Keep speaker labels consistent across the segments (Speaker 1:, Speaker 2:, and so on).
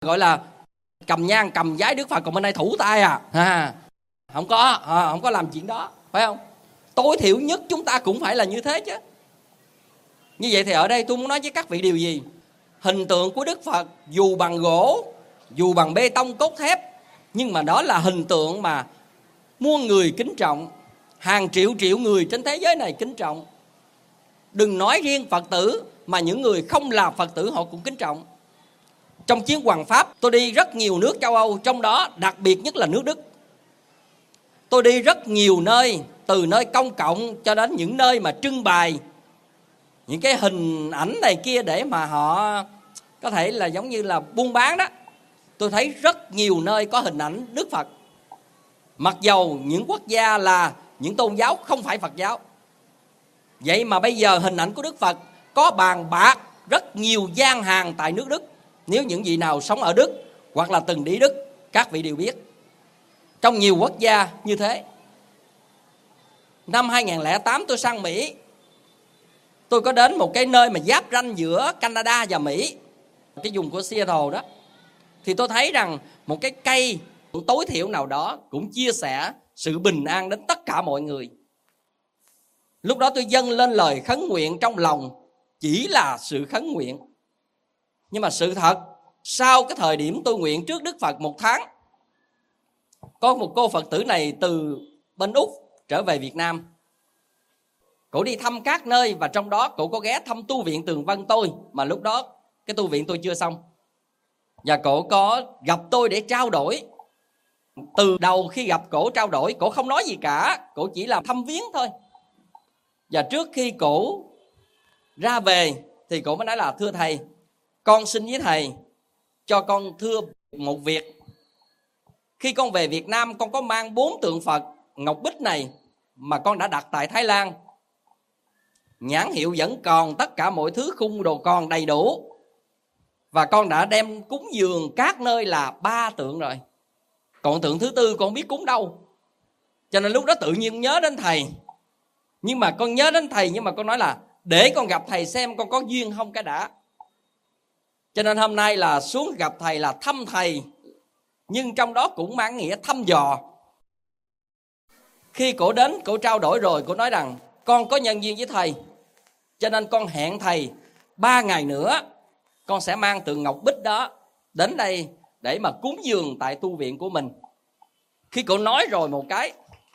Speaker 1: gọi là cầm nhang cầm vái Đức Phật, còn bên đây thủ tay không có làm chuyện đó, phải không? Tối thiểu nhất chúng ta cũng phải là như thế chứ. Như vậy thì ở đây tôi muốn nói với các vị điều gì? Hình tượng của Đức Phật dù bằng gỗ, dù bằng bê tông cốt thép, nhưng mà đó là hình tượng mà muôn người kính trọng, hàng triệu triệu người trên thế giới này kính trọng. Đừng nói riêng Phật tử, mà những người không là Phật tử họ cũng kính trọng. Trong chuyến hoằng pháp, tôi đi rất nhiều nước châu Âu, trong đó đặc biệt nhất là nước Đức. Tôi đi rất nhiều nơi, từ nơi công cộng cho đến những nơi mà trưng bày những cái hình ảnh này kia để mà họ có thể là giống như là buôn bán đó. Tôi thấy rất nhiều nơi có hình ảnh Đức Phật, mặc dầu những quốc gia là những tôn giáo không phải Phật giáo. Vậy mà bây giờ hình ảnh của Đức Phật có bàn bạc rất nhiều gian hàng tại nước Đức. Nếu những vị nào sống ở Đức hoặc là từng đi Đức, các vị đều biết. Trong nhiều quốc gia như thế. Năm 2008 tôi sang Mỹ. Tôi có đến một cái nơi mà giáp ranh giữa Canada và Mỹ, cái vùng của Seattle đó. Thì tôi thấy rằng một cái cây tối thiểu nào đó cũng chia sẻ sự bình an đến tất cả mọi người. Lúc đó tôi dâng lên lời khấn nguyện trong lòng, chỉ là sự khấn nguyện. Nhưng mà sự thật, sau cái thời điểm tôi nguyện trước Đức Phật 1 tháng, có một cô Phật tử này từ bên Úc trở về Việt Nam. Cổ đi thăm các nơi, và trong đó cổ có ghé thăm tu viện Tường Vân tôi, mà lúc đó cái tu viện tôi chưa xong. Và cổ có gặp tôi để trao đổi. Từ đầu khi gặp cổ trao đổi, cổ không nói gì cả, cổ chỉ làm thăm viếng thôi. Và trước khi cổ ra về thì cổ mới nói là: thưa thầy, con xin với thầy cho con thưa một việc. Khi con về Việt Nam, con có mang 4 tượng Phật ngọc bích này mà con đã đặt tại Thái Lan. Nhãn hiệu vẫn còn, tất cả mọi thứ khung đồ còn đầy đủ. Và con đã đem cúng dường các nơi là 3 tượng rồi. Còn tượng thứ 4 con không biết cúng đâu. Cho nên lúc đó tự nhiên nhớ đến thầy. Nhưng mà con nhớ đến thầy, nhưng mà con nói là để con gặp thầy xem con có duyên không cái đã. Cho nên hôm nay là xuống gặp thầy là thăm thầy, nhưng trong đó cũng mang nghĩa thăm dò. Khi cổ đến, cổ trao đổi rồi, cổ nói rằng con có nhân duyên với thầy, cho nên con hẹn thầy 3 ngày nữa con sẽ mang tượng ngọc bích đó đến đây để mà cúng dường tại tu viện của mình. Khi cổ nói rồi một cái,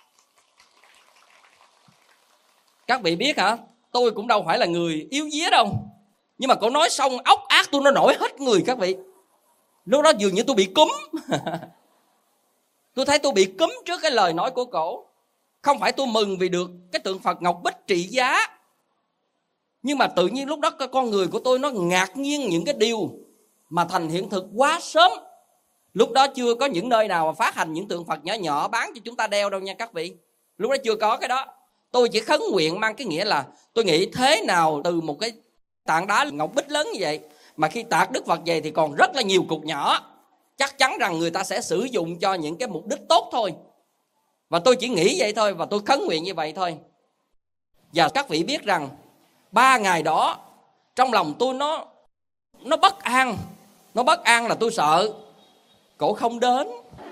Speaker 1: các vị biết hả, tôi cũng đâu phải là người yếu día đâu, nhưng mà cổ nói xong ốc ác tôi nó nổi hết người các vị. Lúc đó dường như tôi bị cúm. Tôi thấy tôi bị cúm trước cái lời nói của cổ. Không phải tôi mừng vì được cái tượng Phật ngọc bích trị giá, nhưng mà tự nhiên lúc đó con người của tôi nó ngạc nhiên những cái điều mà thành hiện thực quá sớm. Lúc đó chưa có những nơi nào mà phát hành những tượng Phật nhỏ nhỏ bán cho chúng ta đeo đâu nha các vị. Lúc đó chưa có cái đó. Tôi chỉ khấn nguyện mang cái nghĩa là tôi nghĩ thế nào từ một cái tảng đá ngọc bích lớn như vậy mà khi tạc Đức Phật về thì còn rất là nhiều cục nhỏ, chắc chắn rằng người ta sẽ sử dụng cho những cái mục đích tốt thôi. Và tôi chỉ nghĩ vậy thôi, và tôi khấn nguyện như vậy thôi. Và các vị biết rằng 3 ngày đó trong lòng tôi nó bất an. Nó bất an là tôi sợ cổ không đến.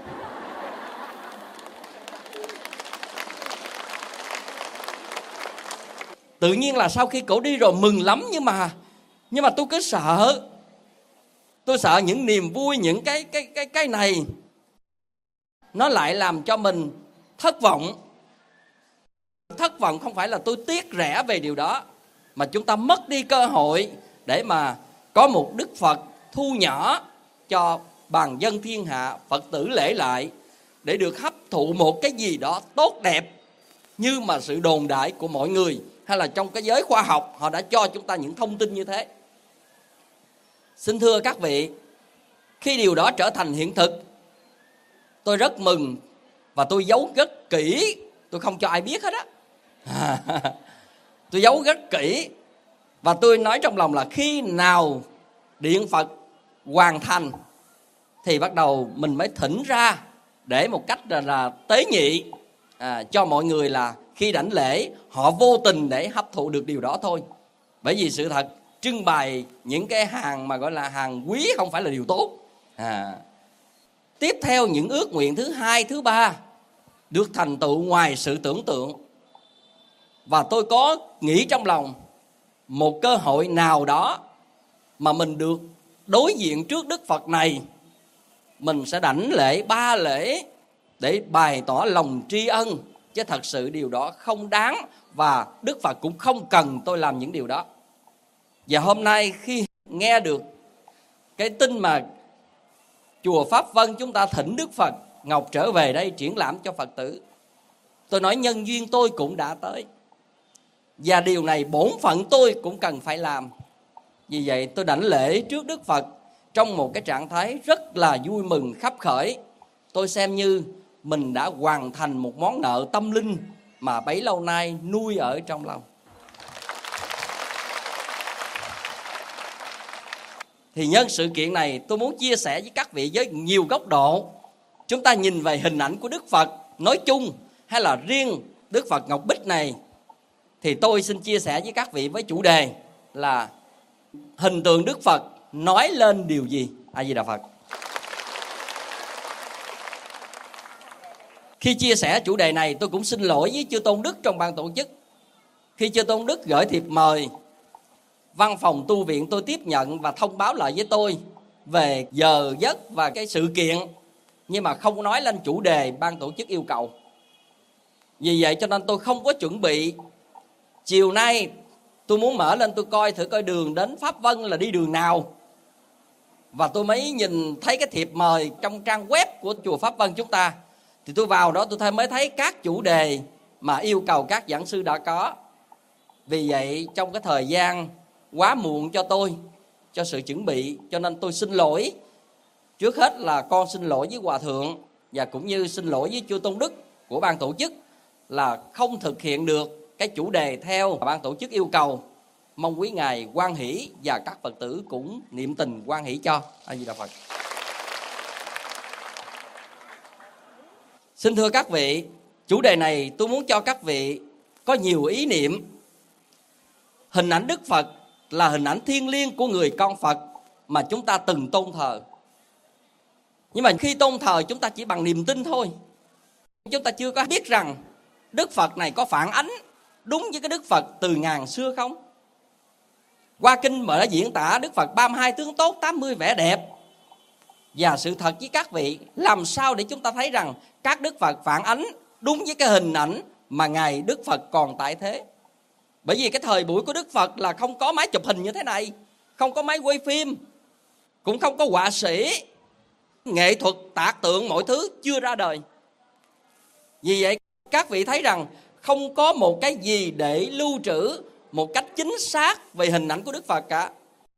Speaker 1: Tự nhiên là sau khi cổ đi rồi mừng lắm, nhưng mà tôi cứ sợ. Tôi sợ những niềm vui, những cái này nó lại làm cho mình thất vọng. Thất vọng không phải là tôi tiếc rẻ về điều đó, mà chúng ta mất đi cơ hội để mà có một Đức Phật thu nhỏ cho bàn dân thiên hạ, Phật tử lễ lại, để được hấp thụ một cái gì đó tốt đẹp như mà sự đồn đại của mọi người, hay là trong cái giới khoa học họ đã cho chúng ta những thông tin như thế. Xin thưa các vị, khi điều đó trở thành hiện thực, tôi rất mừng và tôi giấu rất kỹ. Tôi không cho ai biết hết á. Tôi giấu rất kỹ. Và tôi nói trong lòng là khi nào điện Phật hoàn thành thì bắt đầu mình mới thỉnh ra để một cách là tế nhị cho mọi người, là khi đảnh lễ họ vô tình để hấp thụ được điều đó thôi. Bởi vì sự thật trưng bày những cái hàng mà gọi là hàng quý không phải là điều tốt. Tiếp theo những ước nguyện thứ hai, thứ ba được thành tựu ngoài sự tưởng tượng. Và tôi có nghĩ trong lòng một cơ hội nào đó mà mình được đối diện trước Đức Phật này, mình sẽ đảnh lễ 3 lễ để bày tỏ lòng tri ân. Chứ thật sự điều đó không đáng, và Đức Phật cũng không cần tôi làm những điều đó. Và hôm nay khi nghe được cái tin mà chùa Pháp Vân chúng ta thỉnh Đức Phật Ngọc trở về đây triển lãm cho Phật tử, tôi nói nhân duyên tôi cũng đã tới, và điều này bổn phận tôi cũng cần phải làm. Vì vậy tôi đảnh lễ trước Đức Phật trong một cái trạng thái rất là vui mừng khắp khởi. Tôi xem như mình đã hoàn thành một món nợ tâm linh mà bấy lâu nay nuôi ở trong lòng. Thì nhân sự kiện này tôi muốn chia sẻ với các vị với nhiều góc độ. Chúng ta nhìn về hình ảnh của Đức Phật nói chung hay là riêng Đức Phật Ngọc Bích này, thì tôi xin chia sẻ với các vị với chủ đề là hình tượng Đức Phật nói lên điều gì? A Di Đà Phật. Khi chia sẻ chủ đề này, tôi cũng xin lỗi với Chư Tôn Đức trong ban tổ chức. Khi Chư Tôn Đức gửi thiệp mời, văn phòng tu viện tôi tiếp nhận và thông báo lại với tôi về giờ giấc và cái sự kiện, nhưng mà không nói lên chủ đề ban tổ chức yêu cầu. Vì vậy cho nên tôi không có chuẩn bị. Chiều nay tôi muốn mở lên tôi coi thử coi đường đến Pháp Vân là đi đường nào. Và tôi mới nhìn thấy cái thiệp mời trong trang web của chùa Pháp Vân chúng ta. Thì tôi vào đó tôi mới thấy các chủ đề mà yêu cầu các giảng sư đã có. Vì vậy trong cái thời gian quá muộn cho tôi, cho sự chuẩn bị, cho nên tôi xin lỗi. Trước hết là con xin lỗi với Hòa Thượng, và cũng như xin lỗi với Chư Tôn Đức của ban tổ chức là không thực hiện được cái chủ đề theo ban tổ chức yêu cầu. Mong quý Ngài hoan hỷ và các Phật tử cũng niệm tình hoan hỷ cho. A Di Đà Phật. Xin thưa các vị, chủ đề này tôi muốn cho các vị có nhiều ý niệm. Hình ảnh Đức Phật là hình ảnh thiêng liêng của người con Phật mà chúng ta từng tôn thờ. Nhưng mà khi tôn thờ chúng ta chỉ bằng niềm tin thôi. Chúng ta chưa có biết rằng Đức Phật này có phản ánh đúng với cái Đức Phật từ ngàn xưa không? Qua kinh mà đã diễn tả Đức Phật 32 tướng tốt, 80 vẻ đẹp. Và sự thật với các vị, làm sao để chúng ta thấy rằng các Đức Phật phản ánh đúng với cái hình ảnh mà Ngài Đức Phật còn tại thế? Bởi vì cái thời buổi của Đức Phật là không có máy chụp hình như thế này, không có máy quay phim, cũng không có họa sĩ, nghệ thuật tạc tượng mọi thứ chưa ra đời. Vì vậy các vị thấy rằng không có một cái gì để lưu trữ một cách chính xác về hình ảnh của Đức Phật cả.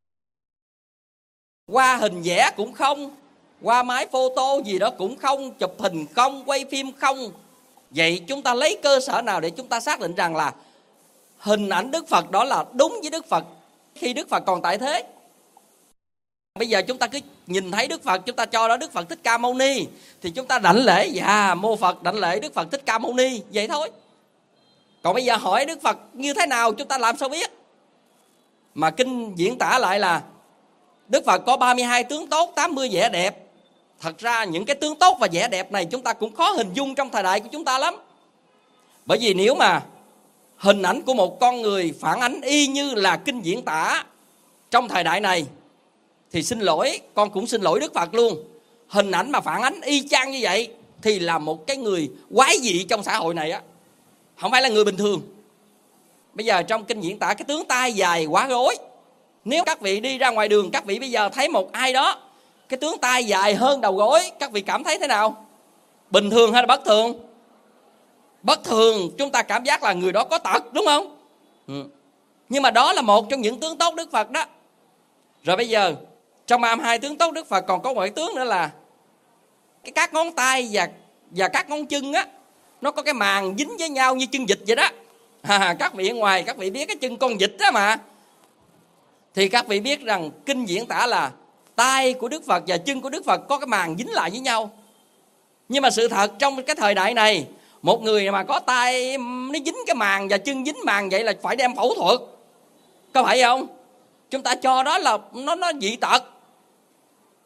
Speaker 1: Qua hình vẽ cũng không, qua máy photo gì đó cũng không, chụp hình không, quay phim không. Vậy chúng ta lấy cơ sở nào để chúng ta xác định rằng là hình ảnh Đức Phật đó là đúng với Đức Phật khi Đức Phật còn tại thế? Bây giờ chúng ta cứ nhìn thấy Đức Phật, chúng ta cho đó Đức Phật Thích Ca Mâu Ni, thì chúng ta đảnh lễ, dạ mô Phật đảnh lễ Đức Phật Thích Ca Mâu Ni, vậy thôi. Còn bây giờ hỏi Đức Phật như thế nào chúng ta làm sao biết? Mà kinh diễn tả lại là Đức Phật có 32 tướng tốt, 80 vẻ đẹp. Thật ra những cái tướng tốt và vẻ đẹp này chúng ta cũng khó hình dung trong thời đại của chúng ta lắm. Bởi vì nếu mà hình ảnh của một con người phản ánh y như là kinh diễn tả trong thời đại này, thì xin lỗi, con cũng xin lỗi Đức Phật luôn. Hình ảnh mà phản ánh y chang như vậy thì là một cái người quái dị trong xã hội này á, không phải là người bình thường. Bây giờ trong kinh diễn tả cái tướng tai dài quá gối. Nếu các vị đi ra ngoài đường, các vị bây giờ thấy một ai đó cái tướng tai dài hơn đầu gối, các vị cảm thấy thế nào? Bình thường hay là bất thường? Bất thường, chúng ta cảm giác là người đó có tật, đúng không? Nhưng mà đó là một trong những tướng tốt Đức Phật đó. Rồi bây giờ trong 32 tướng tốt Đức Phật còn có một tướng nữa là cái các ngón tay và các ngón chân á, nó có cái màng dính với nhau như chân vịt vậy đó. Các vị ở ngoài các vị biết cái chân con vịt đó mà. Thì các vị biết rằng kinh diễn tả là tay của Đức Phật và chân của Đức Phật có cái màng dính lại với nhau. Nhưng mà sự thật trong cái thời đại này, một người mà có tay nó dính cái màng và chân dính màng vậy là phải đem phẫu thuật, có phải không? Chúng ta cho đó là nó dị tật.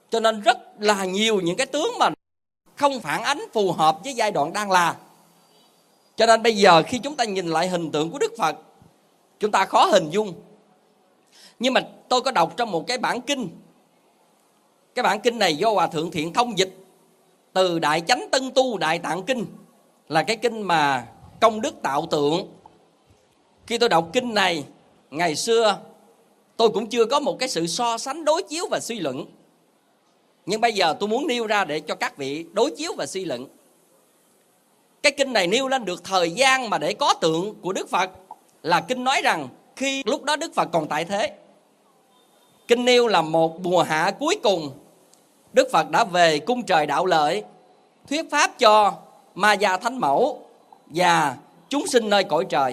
Speaker 1: Cho nên rất là nhiều những cái tướng mà không phản ánh phù hợp với giai đoạn đang là. Cho nên bây giờ khi chúng ta nhìn lại hình tượng của Đức Phật, chúng ta khó hình dung. Nhưng mà tôi có đọc trong một cái bản kinh. Cái bản kinh này do Hòa Thượng Thiện Thông dịch từ Đại Chánh Tân Tu Đại Tạng Kinh, là cái kinh mà công đức tạo tượng. Khi tôi đọc kinh này ngày xưa, tôi cũng chưa có một cái sự so sánh đối chiếu và suy luận. Nhưng bây giờ tôi muốn nêu ra để cho các vị đối chiếu và suy luận. Cái kinh này nêu lên được thời gian mà để có tượng của Đức Phật là kinh nói rằng khi lúc đó Đức Phật còn tại thế. Kinh nêu là một mùa hạ cuối cùng, Đức Phật đã về cung trời Đạo Lợi, thuyết pháp cho Ma Gia Thánh Mẫu và chúng sinh nơi cõi trời.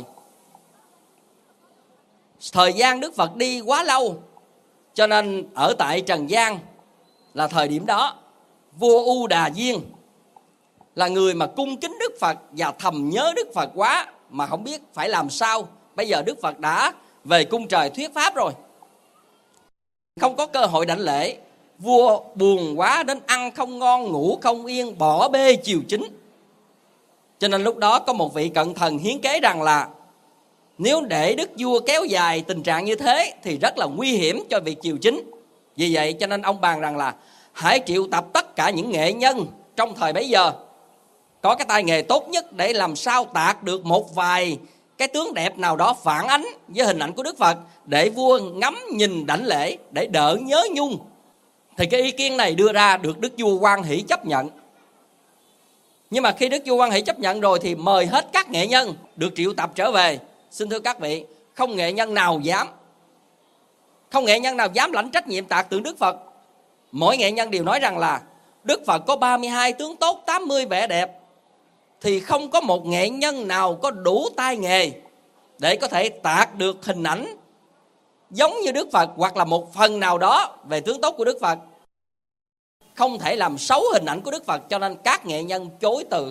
Speaker 1: Thời gian Đức Phật đi quá lâu, cho nên ở tại Trần gian là thời điểm đó, vua U Đà Diên là người mà cung kính Đức Phật và thầm nhớ Đức Phật quá, mà không biết phải làm sao. Bây giờ Đức Phật đã về cung trời thuyết pháp rồi, không có cơ hội đảnh lễ. Vua buồn quá đến ăn không ngon, ngủ không yên, bỏ bê chiều chính. Cho nên lúc đó có một vị cận thần hiến kế rằng là nếu để đức vua kéo dài tình trạng như thế thì rất là nguy hiểm cho việc chiều chính. Vì vậy cho nên ông bàn rằng là hãy triệu tập tất cả những nghệ nhân trong thời bấy giờ có cái tay nghề tốt nhất để làm sao tạc được một vài cái tướng đẹp nào đó phản ánh với hình ảnh của Đức Phật, để vua ngắm nhìn đảnh lễ, để đỡ nhớ nhung. Thì cái ý kiến này đưa ra được đức vua Hoan Hỷ chấp nhận. Nhưng mà khi đức vua Hoan Hỷ chấp nhận rồi thì mời hết các nghệ nhân được triệu tập trở về. Xin thưa các vị, không nghệ nhân nào dám lãnh trách nhiệm tạc tượng Đức Phật. Mỗi nghệ nhân đều nói rằng là Đức Phật có 32 tướng tốt, 80 vẻ đẹp, thì không có một nghệ nhân nào có đủ tay nghề để có thể tạc được hình ảnh giống như Đức Phật, hoặc là một phần nào đó về tướng tốt của Đức Phật, không thể làm xấu hình ảnh của Đức Phật. Cho nên các nghệ nhân chối từ.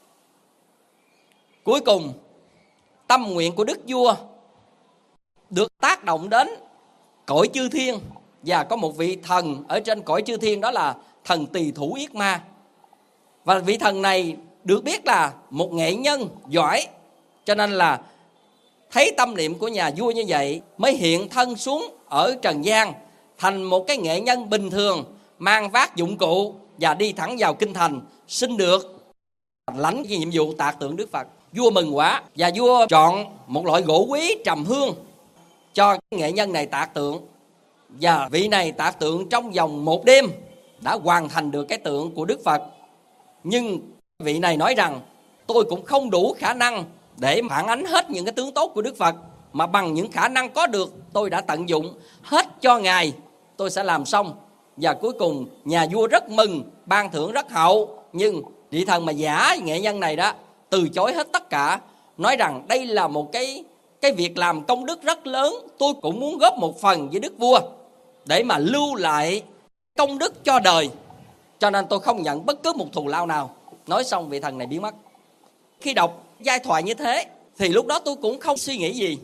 Speaker 1: Cuối cùng tâm nguyện của đức vua được tác động đến cõi chư thiên, và có một vị thần ở trên cõi chư thiên, đó là thần Tỳ Thủ Yết Ma. Và vị thần này được biết là một nghệ nhân giỏi, cho nên là thấy tâm niệm của nhà vua như vậy mới hiện thân xuống ở trần gian thành một cái nghệ nhân bình thường, mang vác dụng cụ và đi thẳng vào kinh thành, xin được lãnh cái nhiệm vụ tạc tượng Đức Phật. Vua mừng quá, và vua chọn một loại gỗ quý trầm hương cho nghệ nhân này tạc tượng. Và vị này tạc tượng trong vòng 1 đêm đã hoàn thành được cái tượng của Đức Phật. Nhưng vị này nói rằng tôi cũng không đủ khả năng để phản ánh hết những cái tướng tốt của Đức Phật, mà bằng những khả năng có được tôi đã tận dụng hết cho Ngài, tôi sẽ làm xong. Và cuối cùng nhà vua rất mừng, ban thưởng rất hậu. Nhưng vị thần mà giả nghệ nhân này đó từ chối hết tất cả, nói rằng đây là một cái việc làm công đức rất lớn, tôi cũng muốn góp một phần với đức vua để mà lưu lại công đức cho đời, cho nên tôi không nhận bất cứ một thù lao nào. Nói xong vị thần này biến mất. Khi đọc giai thoại như thế thì lúc đó tôi cũng không suy nghĩ gì,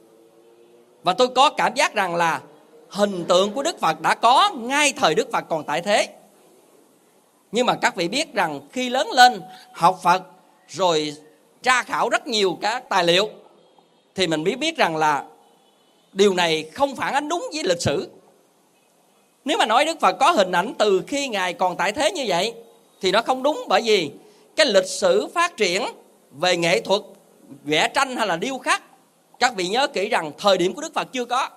Speaker 1: và tôi có cảm giác rằng là hình tượng của Đức Phật đã có ngay thời Đức Phật còn tại thế. Nhưng mà các vị biết rằng khi lớn lên học Phật rồi tra khảo rất nhiều các tài liệu thì mình mới biết rằng là điều này không phản ánh đúng với lịch sử. Nếu mà nói Đức Phật có hình ảnh từ khi Ngài còn tại thế như vậy thì nó không đúng, bởi vì cái lịch sử phát triển về nghệ thuật vẽ tranh hay là điêu khắc, các vị nhớ kỹ rằng thời điểm của Đức Phật chưa có.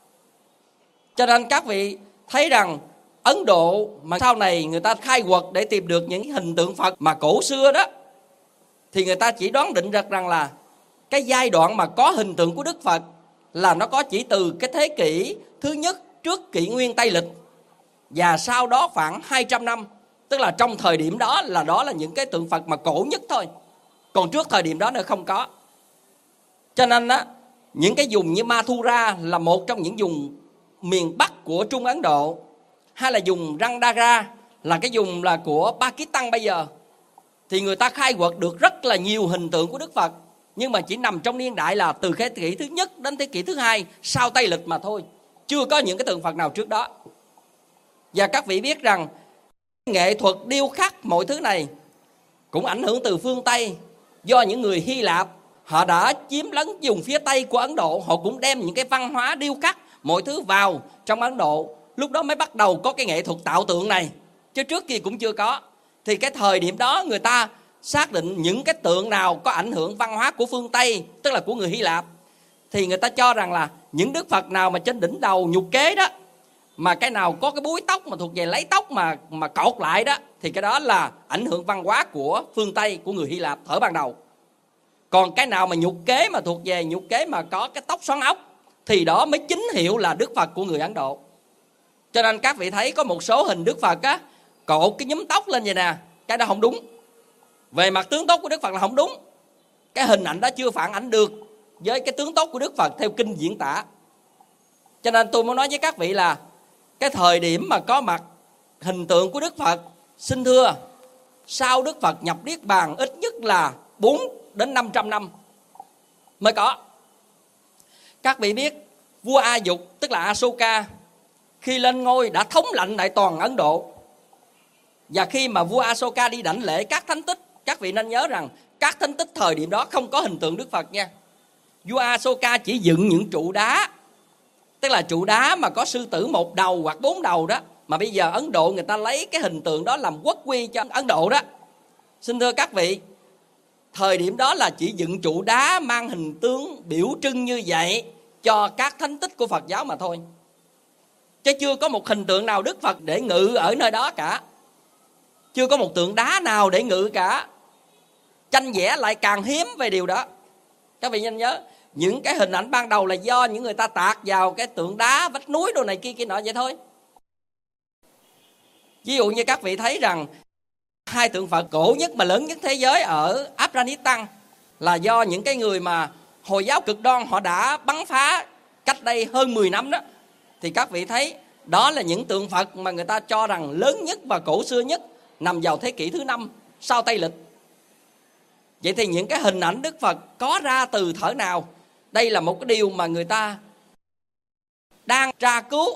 Speaker 1: Cho nên các vị thấy rằng Ấn Độ mà sau này người ta khai quật để tìm được những hình tượng Phật mà cổ xưa đó, thì người ta chỉ đoán định được rằng là cái giai đoạn mà có hình tượng của Đức Phật là nó có chỉ từ cái thế kỷ thứ nhất trước kỷ nguyên Tây lịch, và sau đó khoảng 200 năm, tức là trong thời điểm đó là những cái tượng Phật mà cổ nhất thôi. Còn trước thời điểm đó nữa không có. Cho nên á, những cái vùng như Mathura là một trong những vùng miền Bắc của Trung Ấn Độ, hay là vùng Rangdara là cái vùng là của Pakistan bây giờ, thì người ta khai quật được rất là nhiều hình tượng của Đức Phật, nhưng mà chỉ nằm trong niên đại là từ thế kỷ thứ nhất đến thế kỷ thứ hai sau Tây lịch mà thôi, chưa có những cái tượng Phật nào trước đó. Và các vị biết rằng nghệ thuật điêu khắc mọi thứ này cũng ảnh hưởng từ phương Tây, do những người Hy Lạp họ đã chiếm lấn vùng phía Tây của Ấn Độ, họ cũng đem những cái văn hóa điêu khắc mọi thứ vào trong Ấn Độ. Lúc đó mới bắt đầu có cái nghệ thuật tạo tượng này, chứ trước kia cũng chưa có. Thì cái thời điểm đó người ta xác định những cái tượng nào có ảnh hưởng văn hóa của phương Tây, tức là của người Hy Lạp, thì người ta cho rằng là những Đức Phật nào mà trên đỉnh đầu nhục kế đó, mà cái nào có cái búi tóc mà thuộc về lấy tóc mà cột lại đó, thì cái đó là ảnh hưởng văn hóa của phương Tây, của người Hy Lạp thời ban đầu. Còn cái nào mà nhục kế mà thuộc về nhục kế mà có cái tóc xoắn ốc, thì đó mới chính hiệu là Đức Phật của người Ấn Độ. Cho nên các vị thấy có một số hình Đức Phật á, cột cái nhúm tóc lên vậy nè, cái đó không đúng. Về mặt tướng tốt của Đức Phật là không đúng. Cái hình ảnh đó chưa phản ảnh được với cái tướng tốt của Đức Phật theo kinh diễn tả. Cho nên tôi muốn nói với các vị là cái thời điểm mà có mặt hình tượng của Đức Phật, xin thưa, sau Đức Phật nhập Niết Bàn ít nhất là 4 đến 500 năm mới có. Các vị biết vua A Dục, tức là Asoka, khi lên ngôi đã thống lãnh lại toàn Ấn Độ. Và khi mà vua Asoka đi đảnh lễ các thánh tích, các vị nên nhớ rằng các thánh tích thời điểm đó không có hình tượng Đức Phật nha. Vua Asoka chỉ dựng những trụ đá, tức là trụ đá mà có sư tử 1 đầu hoặc 4 đầu đó, mà bây giờ Ấn Độ người ta lấy cái hình tượng đó làm quốc quy cho Ấn Độ đó. Xin thưa các vị, thời điểm đó là chỉ dựng trụ đá mang hình tướng biểu trưng như vậy cho các thánh tích của Phật giáo mà thôi, chứ chưa có một hình tượng nào Đức Phật để ngự ở nơi đó cả. Chưa có một tượng đá nào để ngự cả. Tranh vẽ lại càng hiếm về điều đó. Các vị nên nhớ, những cái hình ảnh ban đầu là do những người ta tạc vào cái tượng đá, vách núi đồ này kia nọ vậy thôi. Ví dụ như các vị thấy rằng 2 tượng Phật cổ nhất mà lớn nhất thế giới ở Afghanistan là do những cái người mà Hồi giáo cực đoan họ đã bắn phá cách đây hơn 10 năm đó. Thì các vị thấy đó là những tượng Phật mà người ta cho rằng lớn nhất và cổ xưa nhất, nằm vào thế kỷ thứ 5 sau Tây Lịch. Vậy thì những cái hình ảnh Đức Phật có ra từ thuở nào? Đây là một cái điều mà người ta đang tra cứu.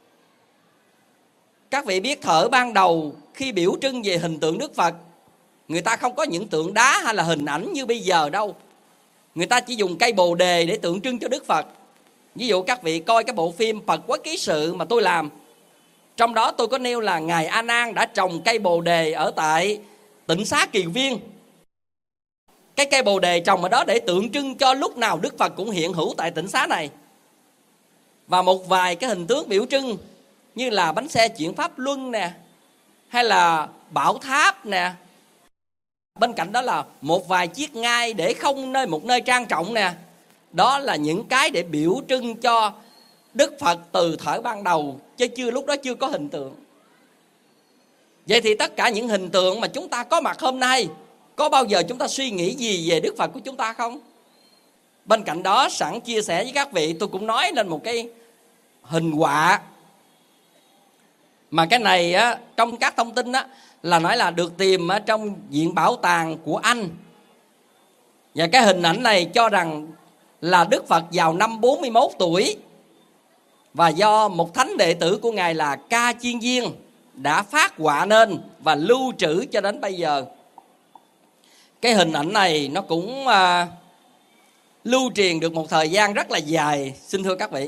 Speaker 1: Các vị biết thuở ban đầu khi biểu trưng về hình tượng Đức Phật, người ta không có những tượng đá hay là hình ảnh như bây giờ đâu. Người ta chỉ dùng cây bồ đề để tượng trưng cho Đức Phật. Ví dụ các vị coi cái bộ phim Phật Quốc Ký Sự mà tôi làm, trong đó tôi có nêu là Ngài A Nan đã trồng cây bồ đề ở tại Tịnh Xá Kỳ Viên. Cái cây bồ đề trồng ở đó để tượng trưng cho lúc nào Đức Phật cũng hiện hữu tại Tịnh Xá này. Và một vài cái hình tướng biểu trưng như là bánh xe chuyển pháp luân nè, hay là bảo tháp nè. Bên cạnh đó là một vài chiếc ngai để không một nơi trang trọng nè. Đó là những cái để biểu trưng cho Đức Phật từ thời ban đầu, chứ lúc đó chưa có hình tượng. Vậy thì tất cả những hình tượng mà chúng ta có mặt hôm nay, có bao giờ chúng ta suy nghĩ gì về Đức Phật của chúng ta không? Bên cạnh đó, sẵn chia sẻ với các vị, tôi cũng nói lên một cái hình họa. Mà cái này á, trong các thông tin á, là nói là được tìm ở trong viện bảo tàng của Anh. Và cái hình ảnh này cho rằng là Đức Phật vào năm 41 tuổi. Và do một thánh đệ tử của Ngài là Ca Chiên Viên đã phát họa nên và lưu trữ cho đến bây giờ. Cái hình ảnh này nó cũng lưu truyền được một thời gian rất là dài, xin thưa các vị.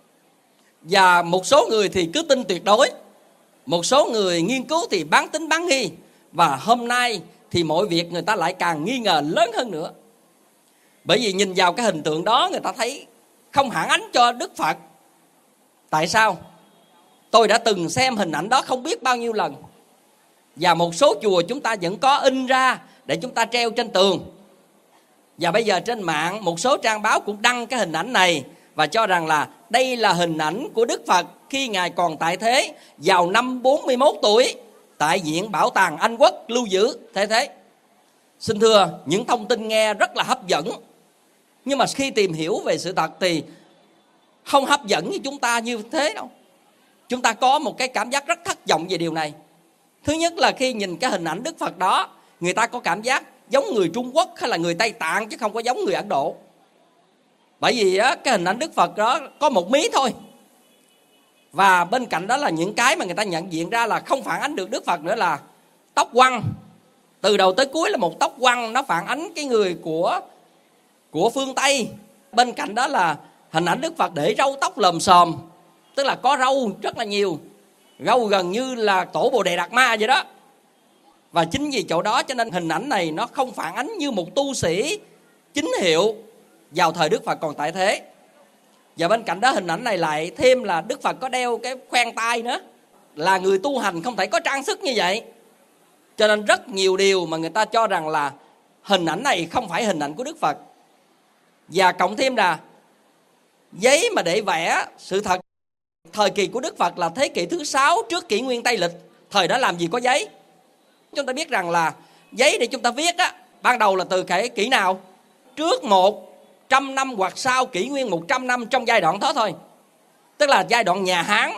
Speaker 1: Và một số người thì cứ tin tuyệt đối, một số người nghiên cứu thì bán tín bán nghi. Và hôm nay thì mọi việc người ta lại càng nghi ngờ lớn hơn nữa. Bởi vì nhìn vào cái hình tượng đó, người ta thấy không phản ánh cho Đức Phật. Tại sao? Tôi đã từng xem hình ảnh đó không biết bao nhiêu lần. Và một số chùa chúng ta vẫn có in ra để chúng ta treo trên tường. Và bây giờ trên mạng một số trang báo cũng đăng cái hình ảnh này và cho rằng là đây là hình ảnh của Đức Phật khi Ngài còn tại thế vào năm 41 tuổi tại Viện Bảo tàng Anh Quốc lưu giữ thế. Xin thưa, những thông tin nghe rất là hấp dẫn, nhưng mà khi tìm hiểu về sự thật thì không hấp dẫn như chúng ta như thế đâu. Chúng ta có một cái cảm giác rất thất vọng về điều này. Thứ nhất là khi nhìn cái hình ảnh Đức Phật đó, người ta có cảm giác giống người Trung Quốc hay là người Tây Tạng, chứ không có giống người Ấn Độ. Bởi vì cái hình ảnh Đức Phật đó có một mí thôi. Và bên cạnh đó là những cái mà người ta nhận diện ra là không phản ánh được Đức Phật nữa là tóc quăn. Từ đầu tới cuối là một tóc quăn, nó phản ánh cái người của phương Tây. Bên cạnh đó là hình ảnh Đức Phật để râu tóc lồm xồm, tức là có râu rất là nhiều, râu gần như là tổ Bồ Đề Đạt Ma vậy đó. Và chính vì chỗ đó cho nên hình ảnh này nó không phản ánh như một tu sĩ chính hiệu vào thời Đức Phật còn tại thế. Và bên cạnh đó hình ảnh này lại thêm là Đức Phật có đeo cái khoen tai nữa, là người tu hành không thể có trang sức như vậy. Cho nên rất nhiều điều mà người ta cho rằng là hình ảnh này không phải hình ảnh của Đức Phật. Và cộng thêm là giấy mà để vẽ sự thật, thời kỳ của Đức Phật là thế kỷ thứ 6 trước kỷ nguyên Tây lịch. Thời đó làm gì có giấy. Chúng ta biết rằng là giấy để chúng ta viết á, ban đầu là từ cái kỷ nào? Trước 100 năm hoặc sau kỷ nguyên 100 năm, trong giai đoạn đó thôi. Tức là giai đoạn nhà Hán.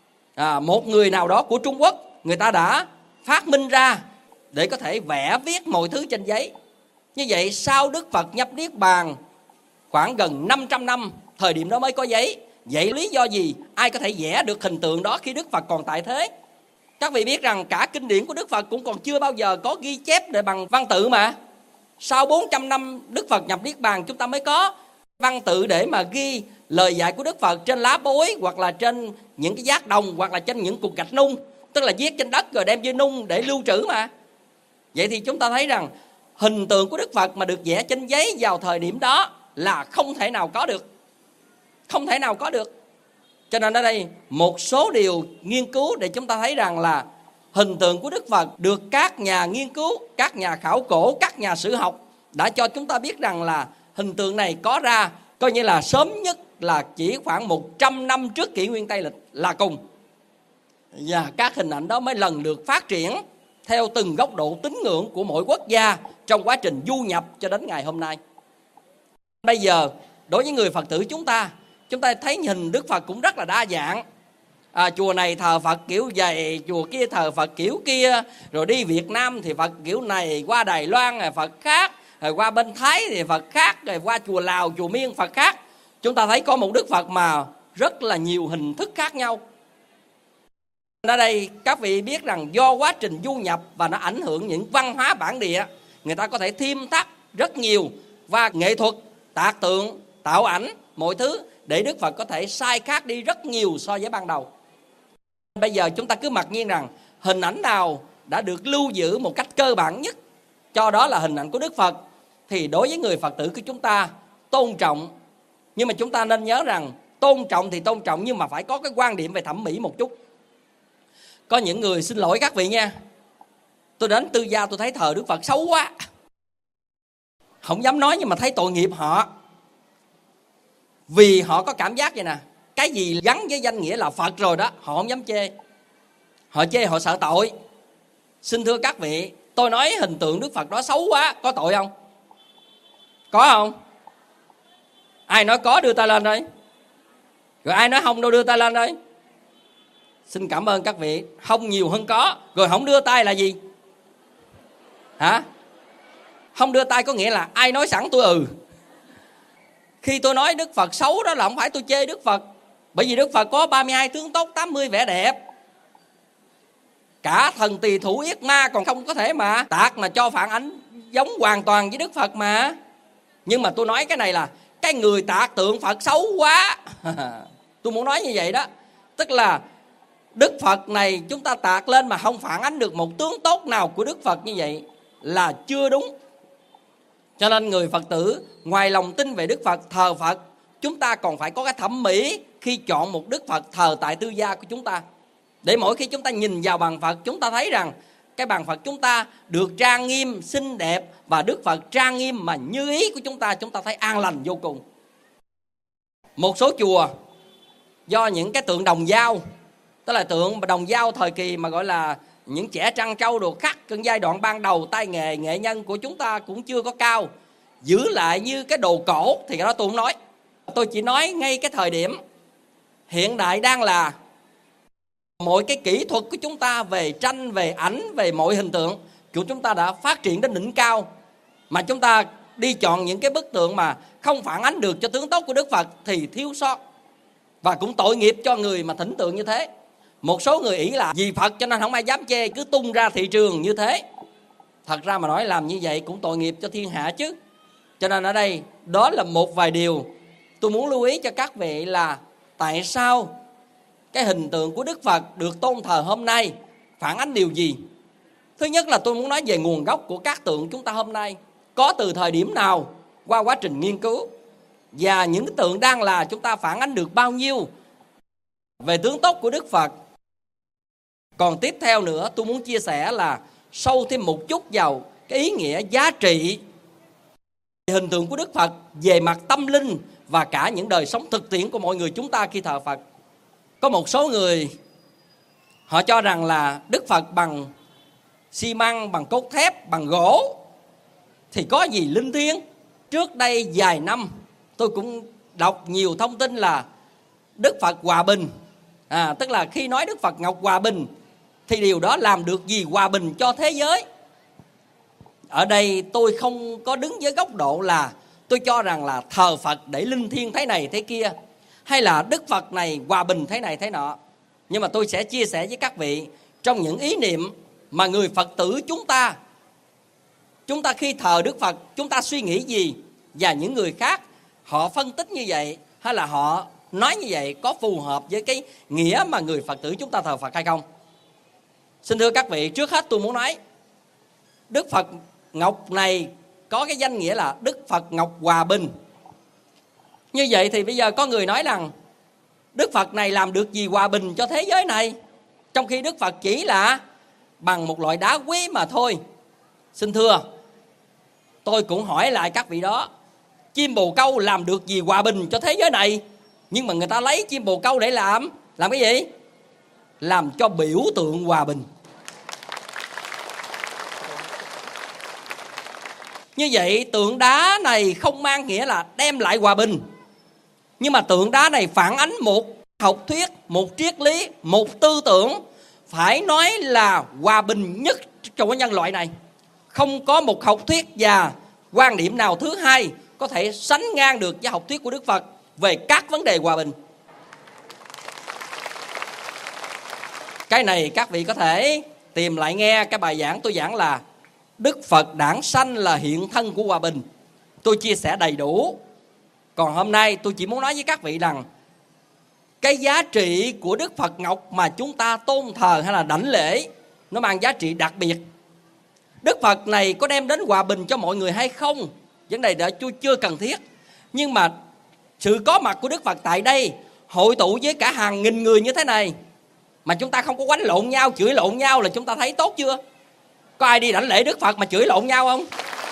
Speaker 1: Một người nào đó của Trung Quốc, người ta đã phát minh ra để có thể vẽ viết mọi thứ trên giấy. Như vậy sau Đức Phật nhập Niết Bàn khoảng gần 500 năm, thời điểm đó mới có giấy. Vậy lý do gì ai có thể vẽ được hình tượng đó khi Đức Phật còn tại thế? Các vị biết rằng cả kinh điển của Đức Phật cũng còn chưa bao giờ có ghi chép để bằng văn tự mà. Sau 400 năm Đức Phật nhập Niết Bàn chúng ta mới có văn tự để mà ghi lời dạy của Đức Phật trên lá bối, hoặc là trên những cái giác đồng, hoặc là trên những cục gạch nung. Tức là viết trên đất rồi đem vô nung để lưu trữ mà. Vậy thì chúng ta thấy rằng hình tượng của Đức Phật mà được vẽ trên giấy vào thời điểm đó là không thể nào có được. Không thể nào có được. Cho nên ở đây một số điều nghiên cứu để chúng ta thấy rằng là hình tượng của Đức Phật được các nhà nghiên cứu, các nhà khảo cổ, các nhà sử học đã cho chúng ta biết rằng là hình tượng này có ra coi như là sớm nhất là chỉ khoảng 100 năm trước kỷ nguyên Tây lịch là cùng. Và các hình ảnh đó mới lần lượt phát triển theo từng góc độ tín ngưỡng của mỗi quốc gia trong quá trình du nhập cho đến ngày hôm nay. Bây giờ đối với người Phật tử chúng ta thấy hình Đức Phật cũng rất là đa dạng. Chùa này thờ Phật kiểu vậy, chùa kia thờ Phật kiểu kia, rồi đi Việt Nam thì Phật kiểu này, qua Đài Loan thì Phật khác, rồi qua bên Thái thì Phật khác, rồi qua chùa Lào, chùa Miên Phật khác. Chúng ta thấy có một Đức Phật mà rất là nhiều hình thức khác nhau. Ở đây các vị biết rằng do quá trình du nhập và nó ảnh hưởng những văn hóa bản địa, người ta có thể thêm thắt rất nhiều, và nghệ thuật, tạc tượng, tạo ảnh, mọi thứ để Đức Phật có thể sai khác đi rất nhiều so với ban đầu. Bây giờ chúng ta cứ mặc nhiên rằng hình ảnh nào đã được lưu giữ một cách cơ bản nhất, cho đó là hình ảnh của Đức Phật, thì đối với người Phật tử của chúng ta tôn trọng. Nhưng mà chúng ta nên nhớ rằng tôn trọng thì tôn trọng, nhưng mà phải có cái quan điểm về thẩm mỹ một chút. Có những người, xin lỗi các vị nha, tôi đến Tư Gia tôi thấy thờ Đức Phật xấu quá, không dám nói nhưng mà thấy tội nghiệp họ. Vì họ có cảm giác vậy nè, cái gì gắn với danh nghĩa là Phật rồi đó, họ không dám chê. Họ chê họ sợ tội. Xin thưa các vị, tôi nói hình tượng Đức Phật đó xấu quá, có tội không? Có không? Ai nói có đưa tay lên đây. Rồi ai nói không đâu đưa tay lên đây. Xin cảm ơn các vị. Không nhiều hơn có. Rồi không đưa tay là gì? Hả? Không đưa tay có nghĩa là ai nói sẵn tôi Khi tôi nói Đức Phật xấu đó là không phải tôi chê Đức Phật. Bởi vì Đức Phật có 32 tướng tốt, 80 vẻ đẹp. Cả thần tỳ thủ yết ma còn không có thể mà tạc mà cho phản ánh giống hoàn toàn với Đức Phật mà. Nhưng mà tôi nói cái này là cái người tạc tượng Phật xấu quá. Tôi muốn nói như vậy đó. Tức là Đức Phật này chúng ta tạc lên mà không phản ánh được một tướng tốt nào của Đức Phật như vậy là chưa đúng. Cho nên người Phật tử ngoài lòng tin về Đức Phật, thờ Phật, chúng ta còn phải có cái thẩm mỹ khi chọn một Đức Phật thờ tại Tư Gia của chúng ta. Để mỗi khi chúng ta nhìn vào bàn Phật, chúng ta thấy rằng cái bàn Phật chúng ta được trang nghiêm, xinh đẹp, và Đức Phật trang nghiêm mà như ý của chúng ta thấy an lành vô cùng. Một số chùa do những cái tượng đồng dao, tức là tượng đồng dao thời kỳ mà gọi là những trẻ trăn trâu đồ khắc, cái giai đoạn ban đầu tay nghề nghệ nhân của chúng ta cũng chưa có cao, giữ lại như cái đồ cổ thì cái đó tôi không nói. Tôi chỉ nói ngay cái thời điểm hiện đại đang là mọi cái kỹ thuật của chúng ta về tranh, về ảnh, về mọi hình tượng của chúng ta đã phát triển đến đỉnh cao, mà chúng ta đi chọn những cái bức tượng mà không phản ánh được cho tướng tốt của Đức Phật thì thiếu sót. Và cũng tội nghiệp cho người mà thỉnh tượng như thế. Một số người ỷ là vì Phật cho nên không ai dám chê, cứ tung ra thị trường như thế. Thật ra mà nói làm như vậy cũng tội nghiệp cho thiên hạ chứ. Cho nên ở đây đó là một vài điều tôi muốn lưu ý cho các vị là tại sao cái hình tượng của Đức Phật được tôn thờ hôm nay phản ánh điều gì. Thứ nhất là tôi muốn nói về nguồn gốc của các tượng chúng ta hôm nay, có từ thời điểm nào qua quá trình nghiên cứu, và những cái tượng đang là chúng ta phản ánh được bao nhiêu về tướng tốt của Đức Phật. Còn tiếp theo nữa tôi muốn chia sẻ là sâu thêm một chút vào cái ý nghĩa giá trị hình tượng của Đức Phật về mặt tâm linh và cả những đời sống thực tiễn của mọi người chúng ta khi thờ Phật. Có một số người họ cho rằng là Đức Phật bằng xi măng, bằng cốt thép, bằng gỗ thì có gì linh thiêng. Trước đây vài năm tôi cũng đọc nhiều thông tin là Đức Phật hòa bình, tức là khi nói Đức Phật Ngọc hòa bình thì điều đó làm được gì hòa bình cho thế giới. Ở đây tôi không có đứng với góc độ là tôi cho rằng là thờ Phật để linh thiêng thế này thế kia, hay là Đức Phật này hòa bình thế này thế nọ. Nhưng mà tôi sẽ chia sẻ với các vị trong những ý niệm mà người Phật tử chúng ta khi thờ Đức Phật chúng ta suy nghĩ gì, và những người khác họ phân tích như vậy hay là họ nói như vậy có phù hợp với cái nghĩa mà người Phật tử chúng ta thờ Phật hay không. Xin thưa các vị, trước hết tôi muốn nói Đức Phật Ngọc này có cái danh nghĩa là Đức Phật Ngọc Hòa Bình. Như vậy thì bây giờ có người nói rằng Đức Phật này làm được gì hòa bình cho thế giới này, trong khi Đức Phật chỉ là bằng một loại đá quý mà thôi. Xin thưa, tôi cũng hỏi lại các vị đó, chim bồ câu làm được gì hòa bình cho thế giới này, nhưng mà người ta lấy chim bồ câu để làm cái gì? Làm cho biểu tượng hòa bình. Như vậy tượng đá này không mang nghĩa là đem lại hòa bình, nhưng mà tượng đá này phản ánh một học thuyết, một triết lý, một tư tưởng phải nói là hòa bình nhất trong cái nhân loại này. Không có một học thuyết và quan điểm nào thứ hai có thể sánh ngang được với học thuyết của Đức Phật về các vấn đề hòa bình. Cái này các vị có thể tìm lại nghe cái bài giảng tôi giảng là Đức Phật đản sanh là hiện thân của hòa bình. Tôi chia sẻ đầy đủ. Còn hôm nay tôi chỉ muốn nói với các vị rằng cái giá trị của Đức Phật Ngọc mà chúng ta tôn thờ hay là đảnh lễ nó mang giá trị đặc biệt. Đức Phật này có đem đến hòa bình cho mọi người hay không, vấn đề đó chưa cần thiết. Nhưng mà sự có mặt của Đức Phật tại đây hội tụ với cả hàng nghìn người như thế này mà chúng ta không có quánh lộn nhau, chửi lộn nhau là chúng ta thấy tốt chưa? Có ai đi đảnh lễ Đức Phật mà chửi lộn nhau không?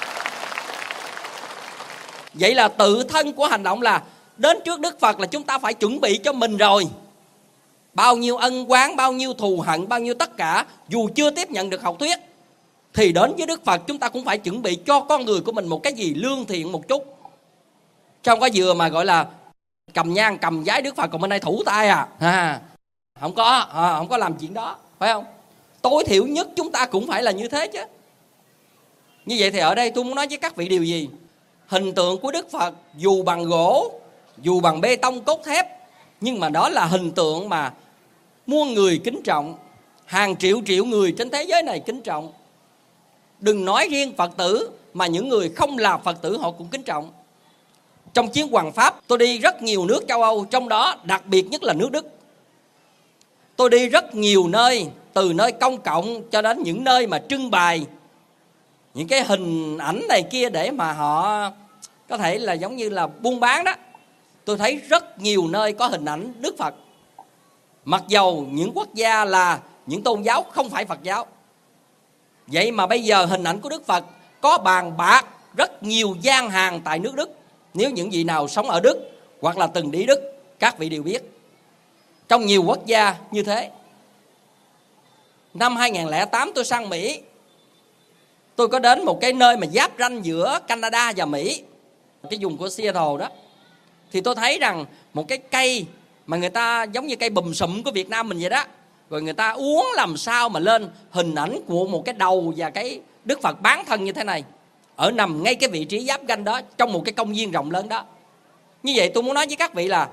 Speaker 1: Vậy là tự thân của hành động là đến trước Đức Phật là chúng ta phải chuẩn bị cho mình rồi. Bao nhiêu ân oán, bao nhiêu thù hận, bao nhiêu tất cả, dù chưa tiếp nhận được học thuyết thì đến với Đức Phật chúng ta cũng phải chuẩn bị cho con người của mình một cái gì lương thiện một chút. Trong cái vừa mà gọi là cầm nhang cầm vái Đức Phật còn bên đây thủ tay không có làm chuyện đó, phải không? Tối thiểu nhất chúng ta cũng phải là như thế chứ. Như vậy thì ở đây tôi muốn nói với các vị điều gì? Hình tượng của Đức Phật dù bằng gỗ, dù bằng bê tông cốt thép, nhưng mà đó là hình tượng mà muôn người kính trọng, hàng triệu triệu người trên thế giới này kính trọng. Đừng nói riêng Phật tử, mà những người không là Phật tử họ cũng kính trọng. Trong chuyến hoằng pháp tôi đi rất nhiều nước châu Âu, trong đó đặc biệt nhất là nước Đức. Tôi đi rất nhiều nơi, từ nơi công cộng cho đến những nơi mà trưng bày những cái hình ảnh này kia để mà họ có thể là giống như là buôn bán đó. Tôi thấy rất nhiều nơi có hình ảnh Đức Phật, mặc dầu những quốc gia là những tôn giáo không phải Phật giáo. Vậy mà bây giờ hình ảnh của Đức Phật có bàn bạc rất nhiều gian hàng tại nước Đức. Nếu những vị nào sống ở Đức hoặc là từng đi Đức, các vị đều biết trong nhiều quốc gia như thế. Năm 2008 tôi sang Mỹ. Tôi có đến một cái nơi mà giáp ranh giữa Canada và Mỹ, cái vùng của Seattle đó. Thì tôi thấy rằng một cái cây mà người ta giống như cây bùm sụm của Việt Nam mình vậy đó. Rồi người ta uốn làm sao mà lên hình ảnh của một cái đầu và cái Đức Phật bán thân như thế này, ở nằm ngay cái vị trí giáp ranh đó, trong một cái công viên rộng lớn đó. Như vậy tôi muốn nói với các vị là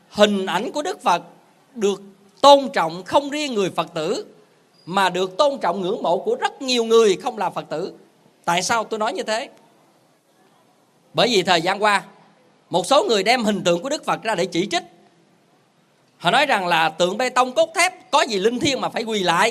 Speaker 1: hình ảnh của Đức Phật được tôn trọng không riêng người Phật tử, mà được tôn trọng ngưỡng mộ của rất nhiều người không là Phật tử. Tại sao tôi nói như thế? Bởi vì thời gian qua, một số người đem hình tượng của Đức Phật ra để chỉ trích. Họ nói rằng là tượng bê tông cốt thép, có gì linh thiêng mà phải quỳ lại.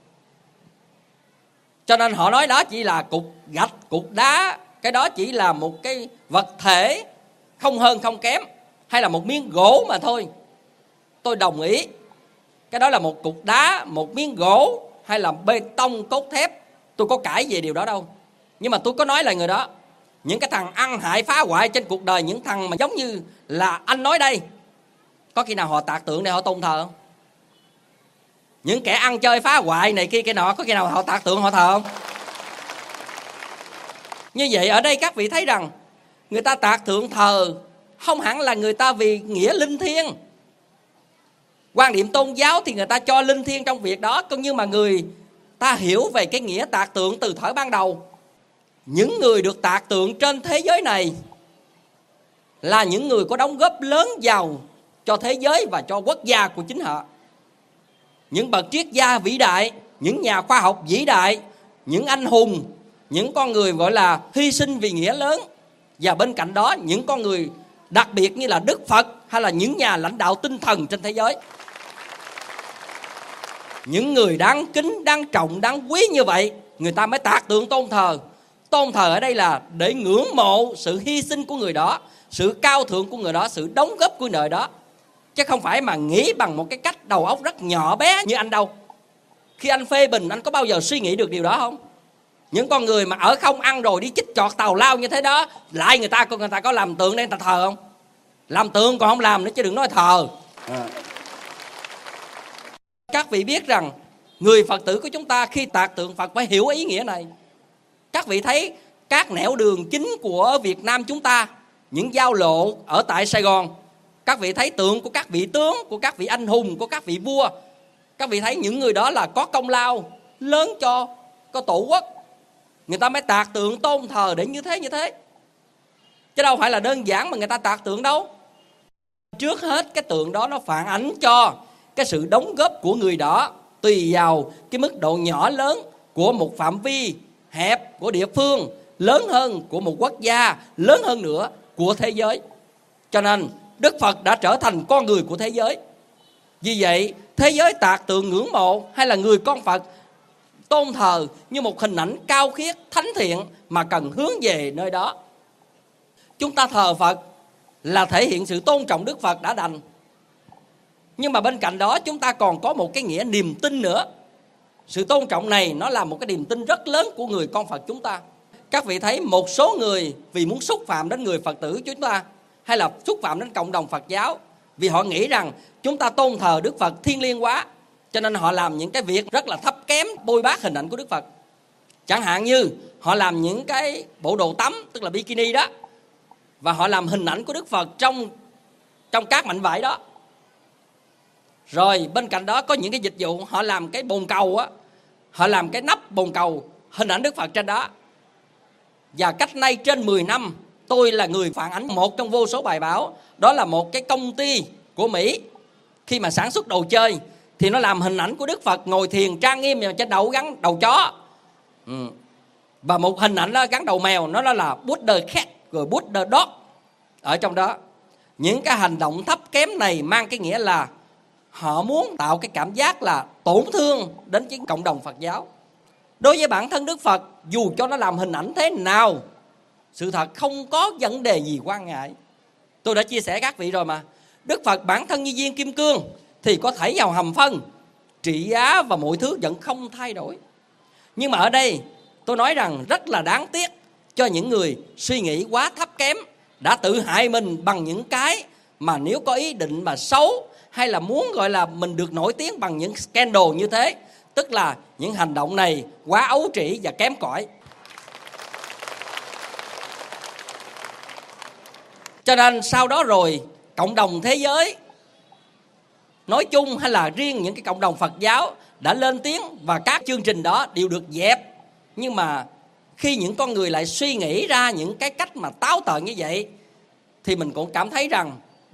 Speaker 1: Cho nên họ nói đó chỉ là cục gạch, cục đá, cái đó chỉ là một cái vật thể không hơn không kém, hay là một miếng gỗ mà thôi. Tôi đồng ý, cái đó là một cục đá, một miếng gỗ hay là bê tông cốt thép, tôi có cãi về điều đó đâu. Nhưng mà tôi có nói là người đó, những cái thằng ăn hại phá hoại trên cuộc đời, những thằng mà giống như là anh nói đây, có khi nào họ tạc tượng để họ tôn thờ không? Những kẻ ăn chơi phá hoại này kia cái nọ, có khi nào họ tạc tượng họ thờ không? Như vậy ở đây các vị thấy rằng người ta tạc tượng thờ không hẳn là người ta vì nghĩa linh thiêng. Quan điểm tôn giáo thì người ta cho linh thiêng trong việc đó, nhưng mà người ta hiểu về cái nghĩa tạc tượng từ thuở ban đầu. Những người được tạc tượng trên thế giới này là những người có đóng góp lớn vào cho thế giới và cho quốc gia của chính họ. Những bậc triết gia vĩ đại, những nhà khoa học vĩ đại, những anh hùng, những con người gọi là hy sinh vì nghĩa lớn. Và bên cạnh đó những con người đặc biệt như là Đức Phật hay là những nhà lãnh đạo tinh thần trên thế giới. Những người đáng kính, đáng trọng, đáng quý như vậy, người ta mới tạc tượng tôn thờ. Tôn thờ ở đây là để ngưỡng mộ sự hy sinh của người đó, sự cao thượng của người đó, sự đóng góp của người đó. Chứ không phải mà nghĩ bằng một cái cách đầu óc rất nhỏ bé như anh đâu. Khi anh phê bình, anh có bao giờ suy nghĩ được điều đó không? Những con người mà ở không ăn rồi đi chích chọt tào lao như thế đó, lại người ta có làm tượng để người ta thờ không? Làm tượng còn không làm nữa chứ đừng nói thờ. Các vị biết rằng người Phật tử của chúng ta khi tạc tượng Phật phải hiểu ý nghĩa này. Các vị thấy các nẻo đường chính của Việt Nam chúng ta, những giao lộ ở tại Sài Gòn, các vị thấy tượng của các vị tướng, của các vị anh hùng, của các vị vua. Các vị thấy những người đó là có công lao lớn cho tổ quốc. Người ta mới tạc tượng tôn thờ để như thế. Chứ đâu phải là đơn giản mà người ta tạc tượng đâu. Trước hết cái tượng đó nó phản ánh cho cái sự đóng góp của người đó, tùy vào cái mức độ nhỏ lớn của một phạm vi hẹp của địa phương, lớn hơn của một quốc gia, lớn hơn nữa của thế giới. Cho nên Đức Phật đã trở thành con người của thế giới. Vì vậy thế giới tạc tượng ngưỡng mộ hay là người con Phật tôn thờ như một hình ảnh cao khiết, thánh thiện mà cần hướng về nơi đó. Chúng ta thờ Phật là thể hiện sự tôn trọng Đức Phật đã đành. Nhưng mà bên cạnh đó chúng ta còn có một cái nghĩa niềm tin nữa. Sự tôn trọng này nó là một cái niềm tin rất lớn của người con Phật chúng ta. Các vị thấy một số người vì muốn xúc phạm đến người Phật tử chúng ta, hay là xúc phạm đến cộng đồng Phật giáo, vì họ nghĩ rằng chúng ta tôn thờ Đức Phật thiêng liêng quá, cho nên họ làm những cái việc rất là thấp kém, bôi bác hình ảnh của Đức Phật. Chẳng hạn như họ làm những cái bộ đồ tắm, tức là bikini đó, và họ làm hình ảnh của Đức Phật trong các mảnh vải đó. Rồi bên cạnh đó có những cái dịch vụ họ làm cái bồn cầu á, họ làm cái nắp bồn cầu hình ảnh Đức Phật trên đó. Và cách nay trên 10 năm, tôi là người phản ánh một trong vô số bài báo. Đó là một cái công ty của Mỹ, khi mà sản xuất đồ chơi thì nó làm hình ảnh của Đức Phật ngồi thiền trang nghiêm, mà trên đầu gắn đầu chó. Và một hình ảnh đó gắn đầu mèo, nó là Buddha cat rồi Buddha dog ở trong đó. Những cái hành động thấp kém này mang cái nghĩa là họ muốn tạo cái cảm giác là tổn thương đến cái cộng đồng Phật giáo. Đối với bản thân Đức Phật, dù cho nó làm hình ảnh thế nào, sự thật không có vấn đề gì quan ngại. Tôi đã chia sẻ các vị rồi mà. Đức Phật bản thân như viên kim cương thì có thể vào hầm phân, trị giá và mọi thứ vẫn không thay đổi. Nhưng mà ở đây tôi nói rằng rất là đáng tiếc cho những người suy nghĩ quá thấp kém, đã tự hại mình bằng những cái mà nếu có ý định mà xấu, hay là muốn gọi là mình được nổi tiếng bằng những scandal như thế. Tức là những hành động này quá ấu trĩ và kém cỏi. Cho nên sau đó rồi cộng đồng thế giới nói chung hay là riêng những cái cộng đồng Phật giáo đã lên tiếng, và các chương trình đó đều được dẹp. Nhưng mà khi những con người lại suy nghĩ ra những cái cách mà táo tợn như vậy, thì mình cũng cảm thấy rằng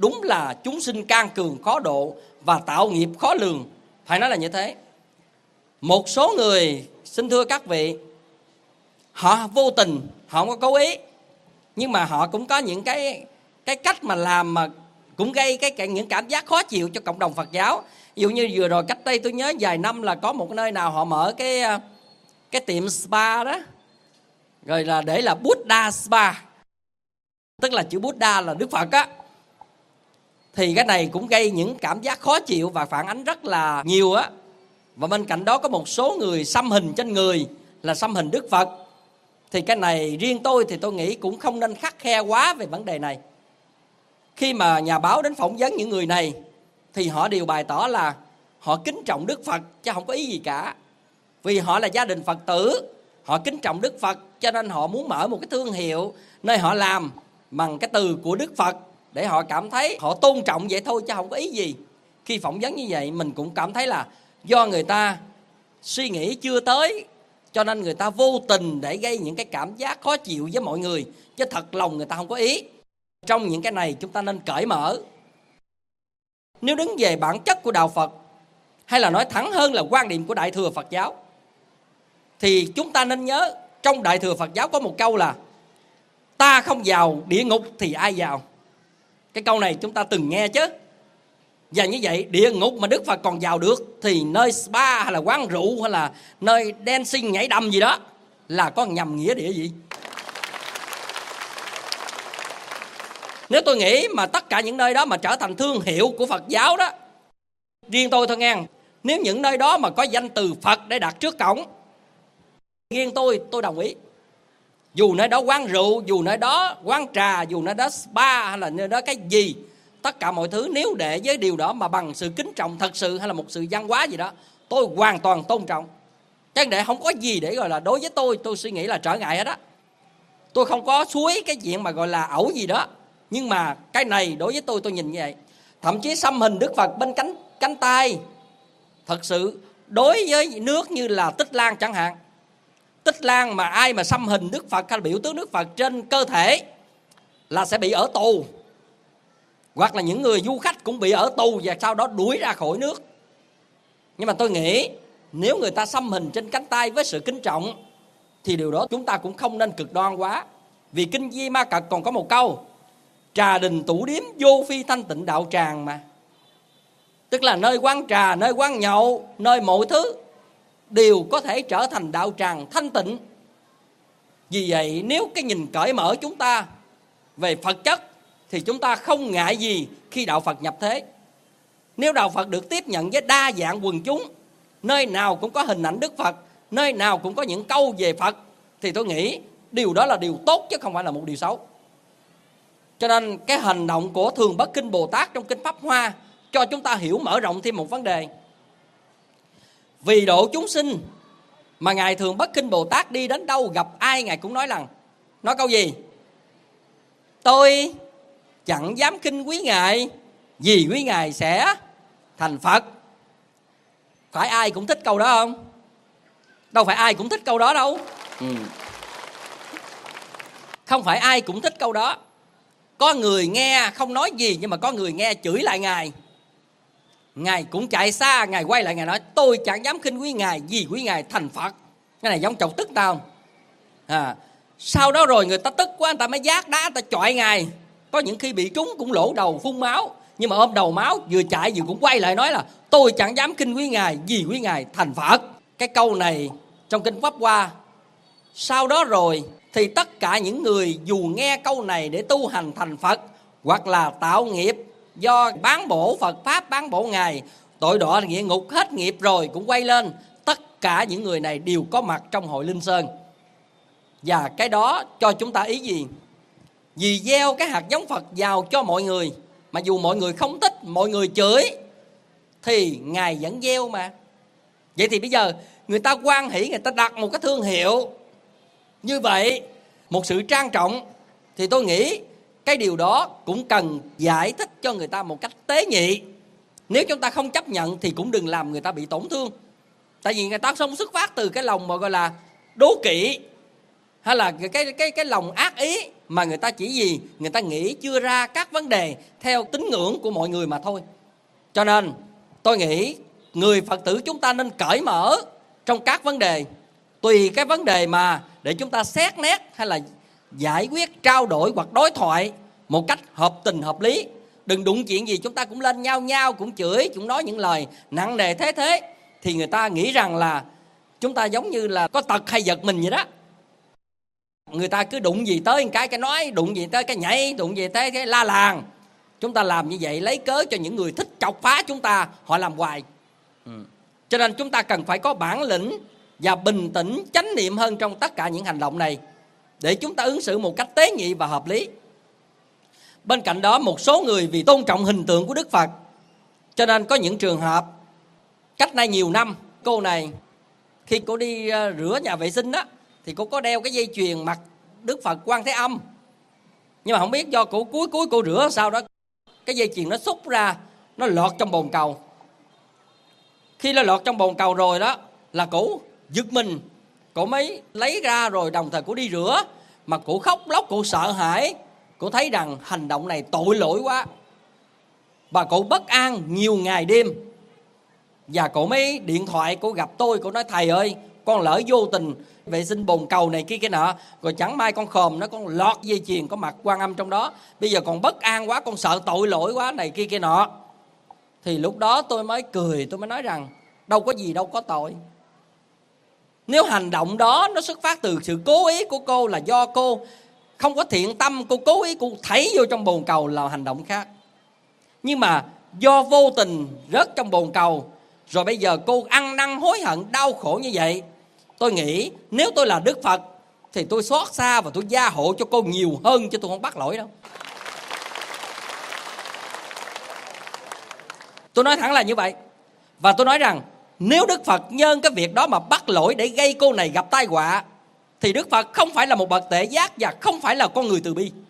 Speaker 1: đúng là chúng sinh can cường khó độ và tạo nghiệp khó lường. Phải nói là như thế. Một số người, xin thưa các vị, họ vô tình, họ không có cố ý, nhưng mà họ cũng có những cái cách mà làm mà cũng gây những cảm giác khó chịu cho cộng đồng Phật giáo. Ví dụ như vừa rồi cách đây tôi nhớ vài năm là có một nơi nào họ mở cái tiệm spa đó, rồi là để là Buddha Spa, tức là chữ Buddha là Đức Phật á. Thì cái này cũng gây những cảm giác khó chịu và phản ánh rất là nhiều á. Và bên cạnh đó có một số người xăm hình trên người là xăm hình Đức Phật. Thì cái này riêng tôi thì tôi nghĩ cũng không nên khắt khe quá về vấn đề này. Khi mà nhà báo đến phỏng vấn những người này thì họ đều bày tỏ là họ kính trọng Đức Phật chứ không có ý gì cả. Vì họ là gia đình Phật tử, họ kính trọng Đức Phật cho nên họ muốn mở một cái thương hiệu nơi họ làm bằng cái từ của Đức Phật để họ cảm thấy họ tôn trọng vậy thôi chứ không có ý gì. Khi phỏng vấn như vậy mình cũng cảm thấy là do người ta suy nghĩ chưa tới cho nên người ta vô tình để gây những cái cảm giác khó chịu với mọi người, chứ thật lòng người ta không có ý. Trong những cái này chúng ta nên cởi mở. Nếu đứng về bản chất của đạo Phật, hay là nói thẳng hơn là quan điểm của Đại thừa Phật giáo, thì chúng ta nên nhớ trong Đại thừa Phật giáo có một câu là ta không vào địa ngục thì ai vào. Cái câu này chúng ta từng nghe chứ. Và như vậy địa ngục mà Đức Phật còn vào được thì nơi spa hay là quán rượu hay là nơi dancing nhảy đầm gì đó là có nhầm nghĩa địa gì. Nếu tôi nghĩ mà tất cả những nơi đó mà trở thành thương hiệu của Phật giáo đó, riêng tôi thôi nghe, nếu những nơi đó mà có danh từ Phật để đặt trước cổng, riêng tôi đồng ý. Dù nơi đó quán rượu, dù nơi đó quán trà, dù nơi đó spa hay là nơi đó cái gì, tất cả mọi thứ nếu để với điều đó mà bằng sự kính trọng thật sự hay là một sự văn hóa gì đó, tôi hoàn toàn tôn trọng. Chứ để không có gì để gọi là đối với tôi suy nghĩ là trở ngại hết á. Tôi không có suối cái chuyện mà gọi là ẩu gì đó. Nhưng mà cái này đối với tôi nhìn như vậy. Thậm chí xăm hình Đức Phật bên cánh tay, thật sự đối với nước như là Tích Lan chẳng hạn, Tích Lan mà ai mà xăm hình Đức Phật hay là biểu tướng Đức Phật trên cơ thể là sẽ bị ở tù. Hoặc là những người du khách cũng bị ở tù và sau đó đuổi ra khỏi nước. Nhưng mà tôi nghĩ nếu người ta xăm hình trên cánh tay với sự kính trọng thì điều đó chúng ta cũng không nên cực đoan quá. Vì Kinh Di Ma Cật còn có một câu: trà đình tủ điếm vô phi thanh tịnh đạo tràng mà. Tức là nơi quán trà, nơi quán nhậu, nơi mọi thứ đều có thể trở thành đạo tràng thanh tịnh. Vì vậy nếu cái nhìn cởi mở chúng ta về Phật chất thì chúng ta không ngại gì khi đạo Phật nhập thế. Nếu đạo Phật được tiếp nhận với đa dạng quần chúng, nơi nào cũng có hình ảnh Đức Phật, nơi nào cũng có những câu về Phật, thì tôi nghĩ điều đó là điều tốt chứ không phải là một điều xấu. Cho nên cái hành động của Thường Bất Kinh Bồ Tát trong Kinh Pháp Hoa cho chúng ta hiểu mở rộng thêm một vấn đề. Vì độ chúng sinh mà Ngài Thường Bất Kinh Bồ Tát đi đến đâu gặp ai Ngài cũng nói câu gì? Tôi chẳng dám khinh quý Ngài, vì quý Ngài sẽ thành Phật. Phải ai cũng thích câu đó không? Đâu phải ai cũng thích câu đó đâu. Không phải ai cũng thích câu đó. Có người nghe không nói gì, nhưng mà có người nghe chửi lại Ngài. Ngài cũng chạy xa, Ngài quay lại Ngài nói tôi chẳng dám khinh quý Ngài, vì quý Ngài thành Phật. Cái này giống chọc tức tao không? Sau đó rồi người ta tức quá, người ta mới giác đá, người ta chọi Ngài. Có những khi bị trúng cũng lỗ đầu phun máu, nhưng mà ôm đầu máu vừa chạy vừa cũng quay lại nói là tôi chẳng dám khinh quý Ngài, vì quý Ngài thành Phật. Cái câu này trong Kinh Pháp Hoa. Sau đó rồi thì tất cả những người dù nghe câu này để tu hành thành Phật, hoặc là tạo nghiệp do bán bổ Phật Pháp, bán bổ Ngài, tội đọa địa ngục, hết nghiệp rồi cũng quay lên. Tất cả những người này đều có mặt trong hội Linh Sơn. Và cái đó cho chúng ta ý gì? Vì gieo cái hạt giống Phật vào cho mọi người, mà dù mọi người không thích, mọi người chửi, thì Ngài vẫn gieo mà. Vậy thì bây giờ người ta hoan hỷ, người ta đặt một cái thương hiệu như vậy, một sự trang trọng, thì tôi nghĩ cái điều đó cũng cần giải thích cho người ta một cách tế nhị. Nếu chúng ta không chấp nhận thì cũng đừng làm người ta bị tổn thương. Tại vì người ta không xuất phát từ cái lòng mà gọi là đố kỵ, hay là cái lòng ác ý, mà người ta chỉ gì? Người ta nghĩ chưa ra các vấn đề theo tín ngưỡng của mọi người mà thôi. Cho nên tôi nghĩ người Phật tử chúng ta nên cởi mở trong các vấn đề, tùy cái vấn đề mà để chúng ta xét nét hay là giải quyết, trao đổi hoặc đối thoại một cách hợp tình hợp lý. Đừng đụng chuyện gì chúng ta cũng lên nhau, cũng chửi, cũng nói những lời nặng nề thế thì người ta nghĩ rằng là chúng ta giống như là có tật hay giật mình vậy đó. Người ta cứ đụng gì tới cái nói, đụng gì tới cái nhảy, đụng gì tới cái la làng. Chúng ta làm như vậy lấy cớ cho những người thích chọc phá chúng ta, họ làm hoài. Cho nên chúng ta cần phải có bản lĩnh và bình tĩnh, chánh niệm hơn trong tất cả những hành động này, để chúng ta ứng xử một cách tế nhị và hợp lý. Bên cạnh đó, một số người vì tôn trọng hình tượng của Đức Phật, cho nên có những trường hợp cách nay nhiều năm, cô này khi cô đi rửa nhà vệ sinh đó, thì cô có đeo cái dây chuyền mặt Đức Phật Quan Thế Âm. Nhưng mà không biết do cô cuối cô rửa sao đó, cái dây chuyền nó xúc ra, nó lọt trong bồn cầu. Khi nó lọt trong bồn cầu rồi đó là cổ giật mình, cổ mới lấy ra, rồi đồng thời cổ đi rửa, mà cổ khóc lóc, cổ sợ hãi, cổ thấy rằng hành động này tội lỗi quá, và cổ bất an nhiều ngày đêm. Và cổ mới điện thoại, cổ gặp tôi, cổ nói: thầy ơi, con lỡ vô tình vệ sinh bồn cầu này kia nọ, rồi chẳng may con khòm nó, con lọt dây chuyền có mặt Quan Âm trong đó, bây giờ còn bất an quá, con sợ tội lỗi quá này kia nọ. Thì lúc đó tôi mới cười, tôi mới nói rằng đâu có gì đâu có tội. Nếu hành động đó nó xuất phát từ sự cố ý của cô, là do cô không có thiện tâm, cô cố ý cô thảy vô trong bồn cầu là hành động khác. Nhưng mà do vô tình rớt trong bồn cầu, rồi bây giờ cô ăn năn hối hận đau khổ như vậy, tôi nghĩ nếu tôi là Đức Phật thì tôi xót xa và tôi gia hộ cho cô nhiều hơn, chứ tôi không bắt lỗi đâu. Tôi nói thẳng là như vậy. Và tôi nói rằng nếu Đức Phật nhân cái việc đó mà bắt lỗi để gây cô này gặp tai họa, thì Đức Phật không phải là một bậc tệ giác và không phải là con người từ bi.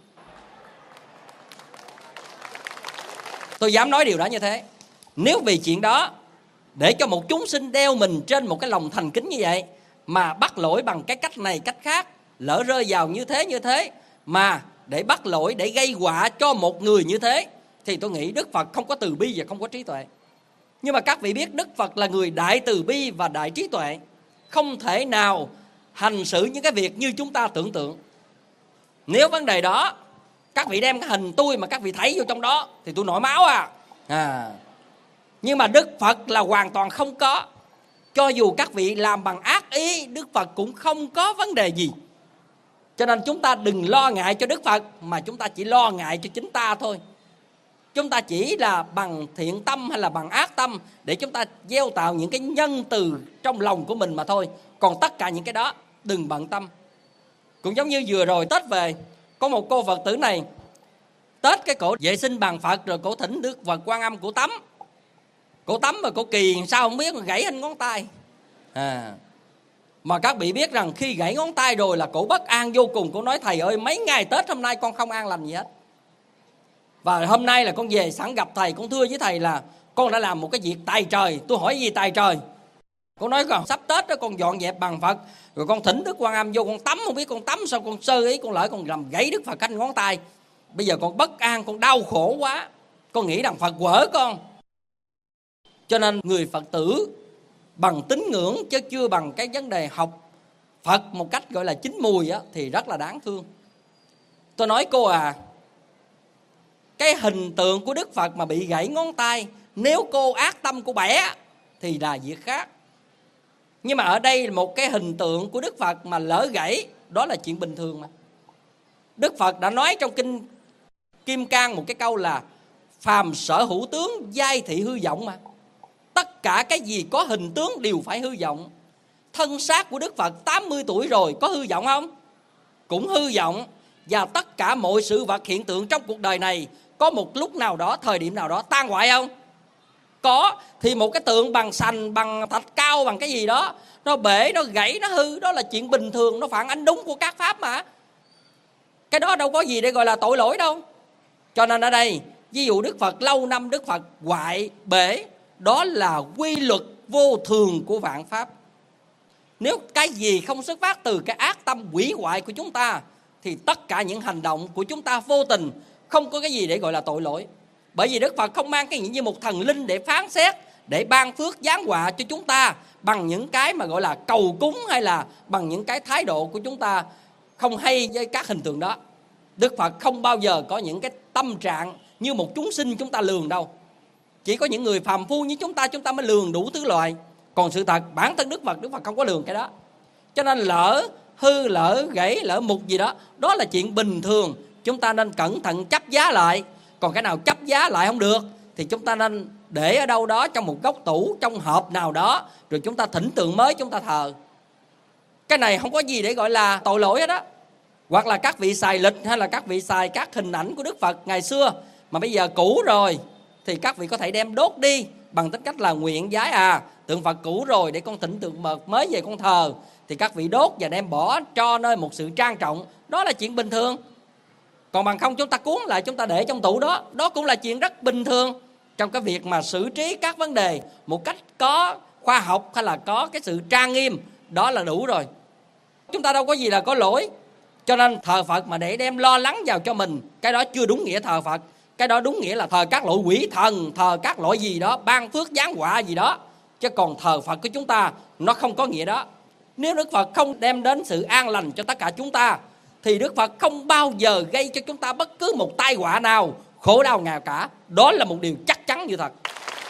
Speaker 1: Tôi dám nói điều đó như thế. Nếu vì chuyện đó để cho một chúng sinh đeo mình trên một cái lòng thành kính như vậy mà bắt lỗi bằng cái cách này cách khác, lỡ rơi vào như thế mà để bắt lỗi, để gây họa cho một người như thế, thì tôi nghĩ Đức Phật không có từ bi và không có trí tuệ. Nhưng mà các vị biết Đức Phật là người đại từ bi và đại trí tuệ, không thể nào hành xử những cái việc như chúng ta tưởng tượng. Nếu vấn đề đó các vị đem cái hình tôi mà các vị thấy vô trong đó thì tôi nổi máu Nhưng mà Đức Phật là hoàn toàn không có. Cho dù các vị làm bằng ác ý, Đức Phật cũng không có vấn đề gì. Cho nên chúng ta đừng lo ngại cho Đức Phật, mà chúng ta chỉ lo ngại cho chính ta thôi. Chúng ta chỉ là bằng thiện tâm hay là bằng ác tâm để chúng ta gieo tạo những cái nhân từ trong lòng của mình mà thôi. Còn tất cả những cái đó đừng bận tâm. Cũng giống như vừa rồi Tết về, có một cô Phật tử này Tết cái cổ vệ sinh bàn Phật, rồi cổ thỉnh Đức Phật Quan Âm, cổ tắm. Cổ tắm mà cổ kỳ sao không biết, gãy hết ngón tay. Mà các vị biết rằng khi gãy ngón tay rồi là cổ bất an vô cùng. Cổ nói: thầy ơi, mấy ngày Tết hôm nay con không an lành gì hết. Và hôm nay là con về sẵn gặp thầy, con thưa với thầy là con đã làm một cái việc tài trời. Tôi hỏi gì tài trời? Con nói còn sắp Tết đó, con dọn dẹp bàn Phật, rồi con thỉnh Đức Quan Âm vô, con tắm, không biết con tắm sao con sơ ý, con lỡ con làm gãy Đức Phật cánh ngón tay. Bây giờ con bất an, con đau khổ quá, con nghĩ rằng Phật quở con. Cho nên người Phật tử bằng tín ngưỡng chứ chưa bằng cái vấn đề học Phật một cách gọi là chín mùi á, thì rất là đáng thương. Tôi nói cô cái hình tượng của Đức Phật mà bị gãy ngón tay, nếu cô ác tâm cô bẻ thì là việc khác. Nhưng mà ở đây một cái hình tượng của Đức Phật mà lỡ gãy, đó là chuyện bình thường mà. Đức Phật đã nói trong kinh Kim Cang một cái câu là: phàm sở hữu tướng, giai thị hư vọng mà. Tất cả cái gì có hình tướng đều phải hư vọng. Thân xác của Đức Phật 80 tuổi rồi, có hư vọng không? Cũng hư vọng. Và tất cả mọi sự vật hiện tượng trong cuộc đời này có một lúc nào đó, thời điểm nào đó tan hoại không? Có. Thì một cái tượng bằng sành, bằng thạch cao, bằng cái gì đó, nó bể, nó gãy, nó hư, đó là chuyện bình thường, nó phản ánh đúng của các pháp mà. Cái đó đâu có gì để gọi là tội lỗi đâu. Cho nên ở đây, ví dụ Đức Phật lâu năm Đức Phật hoại, bể, đó là quy luật vô thường của vạn pháp. Nếu cái gì không xuất phát từ cái ác tâm hủy hoại của chúng ta thì tất cả những hành động của chúng ta vô tình không có cái gì để gọi là tội lỗi. Bởi vì Đức Phật không mang cái như một thần linh để phán xét, để ban phước giáng họa cho chúng ta bằng những cái mà gọi là cầu cúng, hay là bằng những cái thái độ của chúng ta không hay với các hình tượng đó. Đức Phật không bao giờ có những cái tâm trạng như một chúng sinh chúng ta lường đâu. Chỉ có những người phàm phu như chúng ta mới lường đủ thứ loại. Còn sự thật bản thân Đức Phật không có lường cái đó. Cho nên lỡ hư, lỡ gãy, lỡ mục gì đó, đó là chuyện bình thường. Chúng ta nên cẩn thận chấp giá lại. Còn cái nào chấp giá lại không được thì chúng ta nên để ở đâu đó trong một góc tủ, trong hộp nào đó, rồi chúng ta thỉnh tượng mới chúng ta thờ. Cái này không có gì để gọi là tội lỗi hết đó. Hoặc là các vị xài lịch, hay là các vị xài các hình ảnh của Đức Phật ngày xưa mà bây giờ cũ rồi, thì các vị có thể đem đốt đi bằng tính cách là nguyện vái tượng Phật cũ rồi để con thỉnh tượng mới về con thờ, thì các vị đốt và đem bỏ cho nơi một sự trang trọng. Đó là chuyện bình thường. Còn bằng không chúng ta cuốn lại, chúng ta để trong tủ đó, đó cũng là chuyện rất bình thường trong cái việc mà xử trí các vấn đề một cách có khoa học, hay là có cái sự trang nghiêm. Đó là đủ rồi. Chúng ta đâu có gì là có lỗi. Cho nên thờ Phật mà để đem lo lắng vào cho mình, cái đó chưa đúng nghĩa thờ Phật. Cái đó đúng nghĩa là thờ các loại quỷ thần, thờ các loại gì đó, ban phước giáng họa gì đó. Chứ còn thờ Phật của chúng ta nó không có nghĩa đó. Nếu Đức Phật không đem đến sự an lành cho tất cả chúng ta, thì Đức Phật không bao giờ gây cho chúng ta bất cứ một tai họa nào, khổ đau nào cả. Đó là một điều chắc chắn như thật.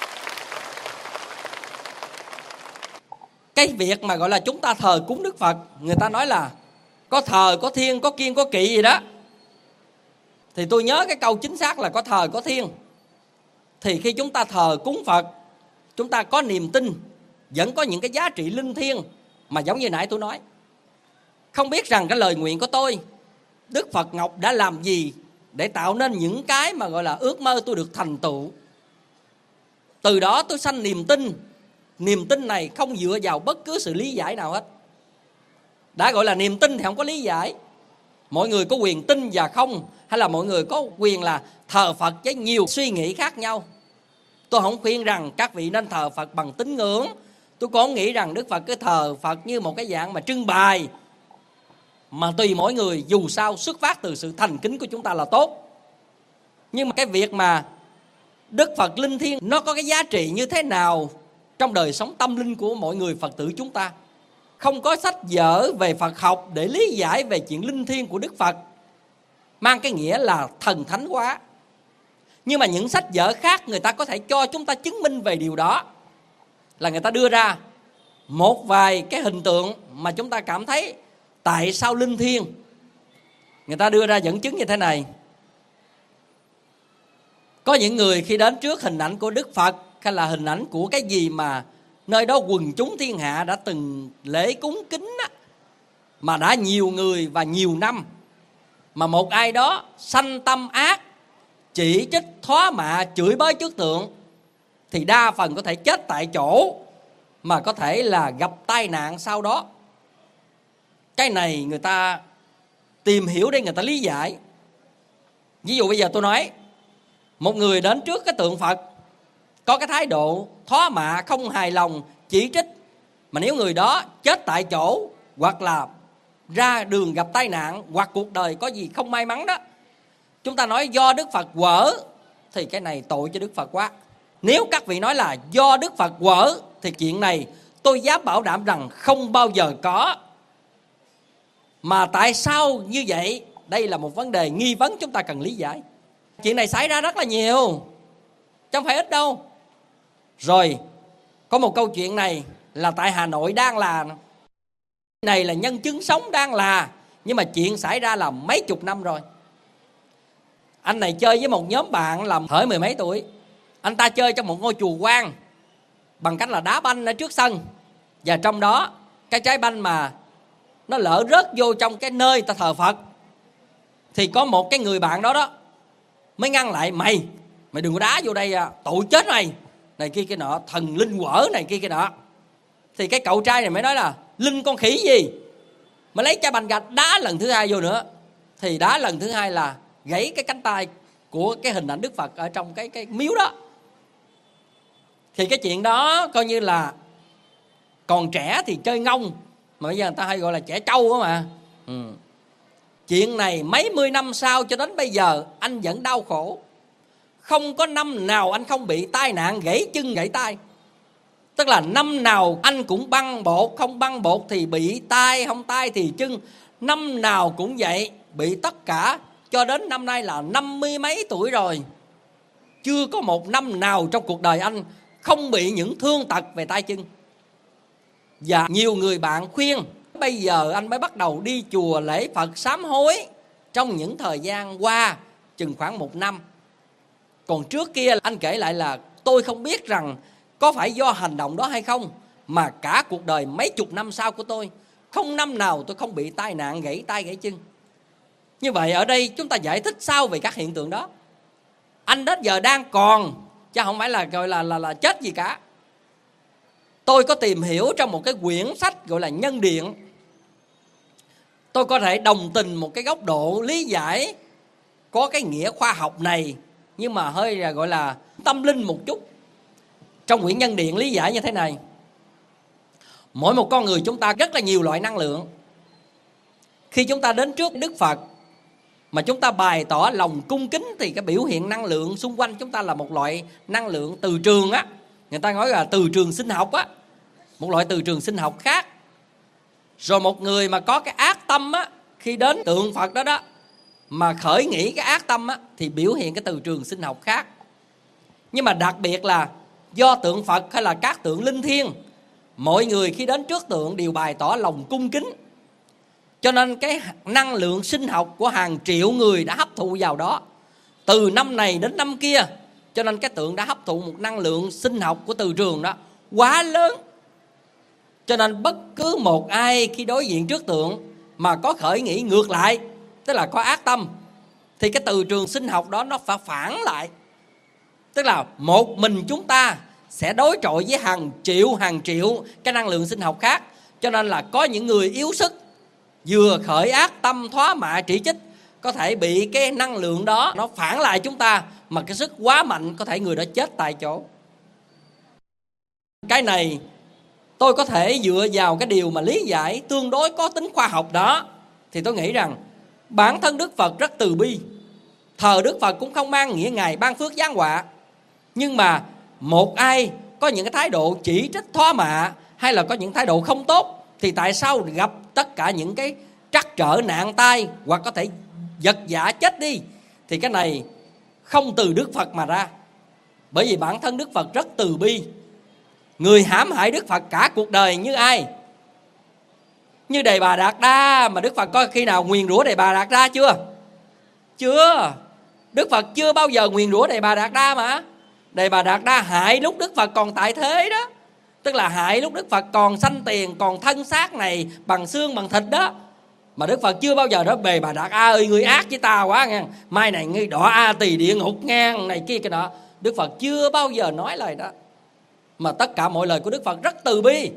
Speaker 1: Cái việc mà gọi là chúng ta thờ cúng Đức Phật, người ta nói là có thờ, có thiên, có kiêng, có kỵ gì đó. Thì tôi nhớ cái câu chính xác là có thờ, có thiên. Thì khi chúng ta thờ cúng Phật, chúng ta có niềm tin, vẫn có những cái giá trị linh thiêng mà giống như nãy tôi nói. Không biết rằng cái lời nguyện của tôi, Đức Phật Ngọc đã làm gì để tạo nên những cái mà gọi là ước mơ tôi được thành tựu. Từ đó tôi sanh niềm tin. Niềm tin này không dựa vào bất cứ sự lý giải nào hết. Đã gọi là niềm tin thì không có lý giải. Mọi người có quyền tin và không, hay là mọi người có quyền là thờ Phật với nhiều suy nghĩ khác nhau. Tôi không khuyên rằng các vị nên thờ Phật bằng tín ngưỡng. Tôi cũng không nghĩ rằng Đức Phật cứ thờ Phật như một cái dạng mà trưng bày. Mà tùy mỗi người, dù sao xuất phát từ sự thành kính của chúng ta là tốt. Nhưng mà cái việc mà Đức Phật linh thiêng nó có cái giá trị như thế nào trong đời sống tâm linh của mọi người Phật tử chúng ta. Không có sách vở về Phật học để lý giải về chuyện linh thiêng của Đức Phật mang cái nghĩa là thần thánh quá. Nhưng mà những sách vở khác người ta có thể cho chúng ta chứng minh về điều đó. Là người ta đưa ra một vài cái hình tượng mà chúng ta cảm thấy tại sao linh thiêng. Người ta đưa ra dẫn chứng như thế này. Có những người khi đến trước hình ảnh của Đức Phật, hay là hình ảnh của cái gì mà nơi đó quần chúng thiên hạ đã từng lễ cúng kính á, mà đã nhiều người và nhiều năm, mà một ai đó sanh tâm ác, chỉ trích, thóa mạ, chửi bới trước tượng, thì đa phần có thể chết tại chỗ, mà có thể là gặp tai nạn sau đó. Cái này người ta tìm hiểu để người ta lý giải. Ví dụ bây giờ tôi nói, một người đến trước cái tượng Phật có cái thái độ thóa mạ, không hài lòng, chỉ trích, mà nếu người đó chết tại chỗ, hoặc là ra đường gặp tai nạn, hoặc cuộc đời có gì không may mắn đó, chúng ta nói do Đức Phật quở, thì cái này tội cho Đức Phật quá. Nếu các vị nói là do Đức Phật quở, thì chuyện này tôi dám bảo đảm rằng không bao giờ có. Mà tại sao như vậy? Đây là một vấn đề nghi vấn chúng ta cần lý giải. Chuyện này xảy ra rất là nhiều, chứ không phải ít đâu. Rồi có một câu chuyện này là tại Hà Nội đang là, này là nhân chứng sống đang là, nhưng mà chuyện xảy ra là mấy chục năm rồi. Anh này chơi với một nhóm bạn làm hỡi mười mấy tuổi. Anh ta chơi trong một ngôi chùa quan bằng cách là đá banh ở trước sân. Và trong đó cái trái banh mà nó lỡ rớt vô trong cái nơi ta thờ Phật, thì có một cái người bạn đó đó mới ngăn lại. Mày đừng có đá vô đây, tội chết mày, này kia kia nọ, thần linh quở này kia kia nọ. Thì cái cậu trai này mới nói là linh con khỉ gì mà lấy trái banh gạch đá lần thứ hai vô nữa. Thì đá lần thứ hai là gãy cái cánh tay của cái hình ảnh Đức Phật ở trong cái miếu đó. Thì cái chuyện đó coi như là còn trẻ thì chơi ngông, mà bây giờ người ta hay gọi là trẻ trâu đó mà. chuyện này mấy mươi năm sau cho đến bây giờ anh vẫn đau khổ. Không có năm nào anh không bị tai nạn gãy chân gãy tay. Tức là năm nào anh cũng băng bột, không băng bột thì bị tai, không tai thì chân. Năm nào cũng vậy, bị tất cả. Cho đến năm nay là 50 mấy tuổi rồi, chưa có một năm nào trong cuộc đời anh không bị những thương tật về tay chân. Và nhiều người bạn khuyên bây giờ anh mới bắt đầu đi chùa lễ Phật sám hối trong những thời gian qua chừng khoảng 1 năm. Còn trước kia anh kể lại là tôi không biết rằng có phải do hành động đó hay không, mà cả cuộc đời mấy chục năm sau của tôi, không năm nào tôi không bị tai nạn gãy tay gãy chân. Như vậy ở đây chúng ta giải thích sao về các hiện tượng đó? Anh đến giờ đang còn, chứ không phải là gọi là chết gì cả. Tôi có tìm hiểu trong một cái quyển sách gọi là Nhân Điện. Tôi có thể đồng tình một cái góc độ lý giải có cái nghĩa khoa học này, nhưng mà hơi gọi là tâm linh một chút. Trong quyển Nhân Điện lý giải như thế này: mỗi một con người chúng ta rất là nhiều loại năng lượng. Khi chúng ta đến trước Đức Phật mà chúng ta bày tỏ lòng cung kính thì cái biểu hiện năng lượng xung quanh chúng ta là một loại năng lượng từ trường á. Người ta nói là từ trường sinh học á, một loại từ trường sinh học khác. Rồi một người mà có cái ác tâm á, khi đến tượng Phật đó mà khởi nghĩ cái ác tâm á, thì biểu hiện cái từ trường sinh học khác. Nhưng mà đặc biệt là do tượng Phật hay là các tượng linh thiêng, mọi người khi đến trước tượng đều bày tỏ lòng cung kính, cho nên cái năng lượng sinh học của hàng triệu người đã hấp thụ vào đó, từ năm này đến năm kia. Cho nên cái tượng đã hấp thụ một năng lượng sinh học của từ trường đó quá lớn. Cho nên bất cứ một ai khi đối diện trước tượng mà có khởi nghĩ ngược lại, tức là có ác tâm, thì cái từ trường sinh học đó nó phải phản lại. Tức là một mình chúng ta sẽ đối chọi với hàng triệu cái năng lượng sinh học khác. Cho nên là có những người yếu sức, vừa khởi ác tâm thoá mạ chỉ trích, có thể bị cái năng lượng đó nó phản lại chúng ta, mà cái sức quá mạnh có thể người đó chết tại chỗ. Cái này tôi có thể dựa vào cái điều mà lý giải tương đối có tính khoa học đó, thì tôi nghĩ rằng bản thân Đức Phật rất từ bi. Thờ Đức Phật cũng không mang nghĩa Ngài ban phước giáng họa. Nhưng mà một ai có những cái thái độ chỉ trích thoá mạ hay là có những thái độ không tốt, thì tại sao gặp tất cả những cái trắc trở nạn tai hoặc có thể vật vã chết đi, thì cái này không từ Đức Phật mà ra. Bởi vì bản thân Đức Phật rất từ bi. Người hãm hại Đức Phật cả cuộc đời như ai? Như Đề Bà Đạt Đa, mà Đức Phật có khi nào nguyền rủa Đề Bà Đạt Đa chưa? Chưa. Đức Phật chưa bao giờ nguyền rủa Đề Bà Đạt Đa mà. Đề Bà Đạt Đa hại lúc Đức Phật còn tại thế đó. Tức là hại lúc Đức Phật còn sanh tiền, còn thân xác này bằng xương bằng thịt đó. Mà Đức Phật chưa bao giờ nói Đề Bà Đạt ơi, người ác với ta quá nghe, mai này ngươi đọa A Tỳ địa ngục ngang này kia cái nọ. Đức Phật chưa bao giờ nói lời đó. Mà tất cả mọi lời của Đức Phật rất từ bi.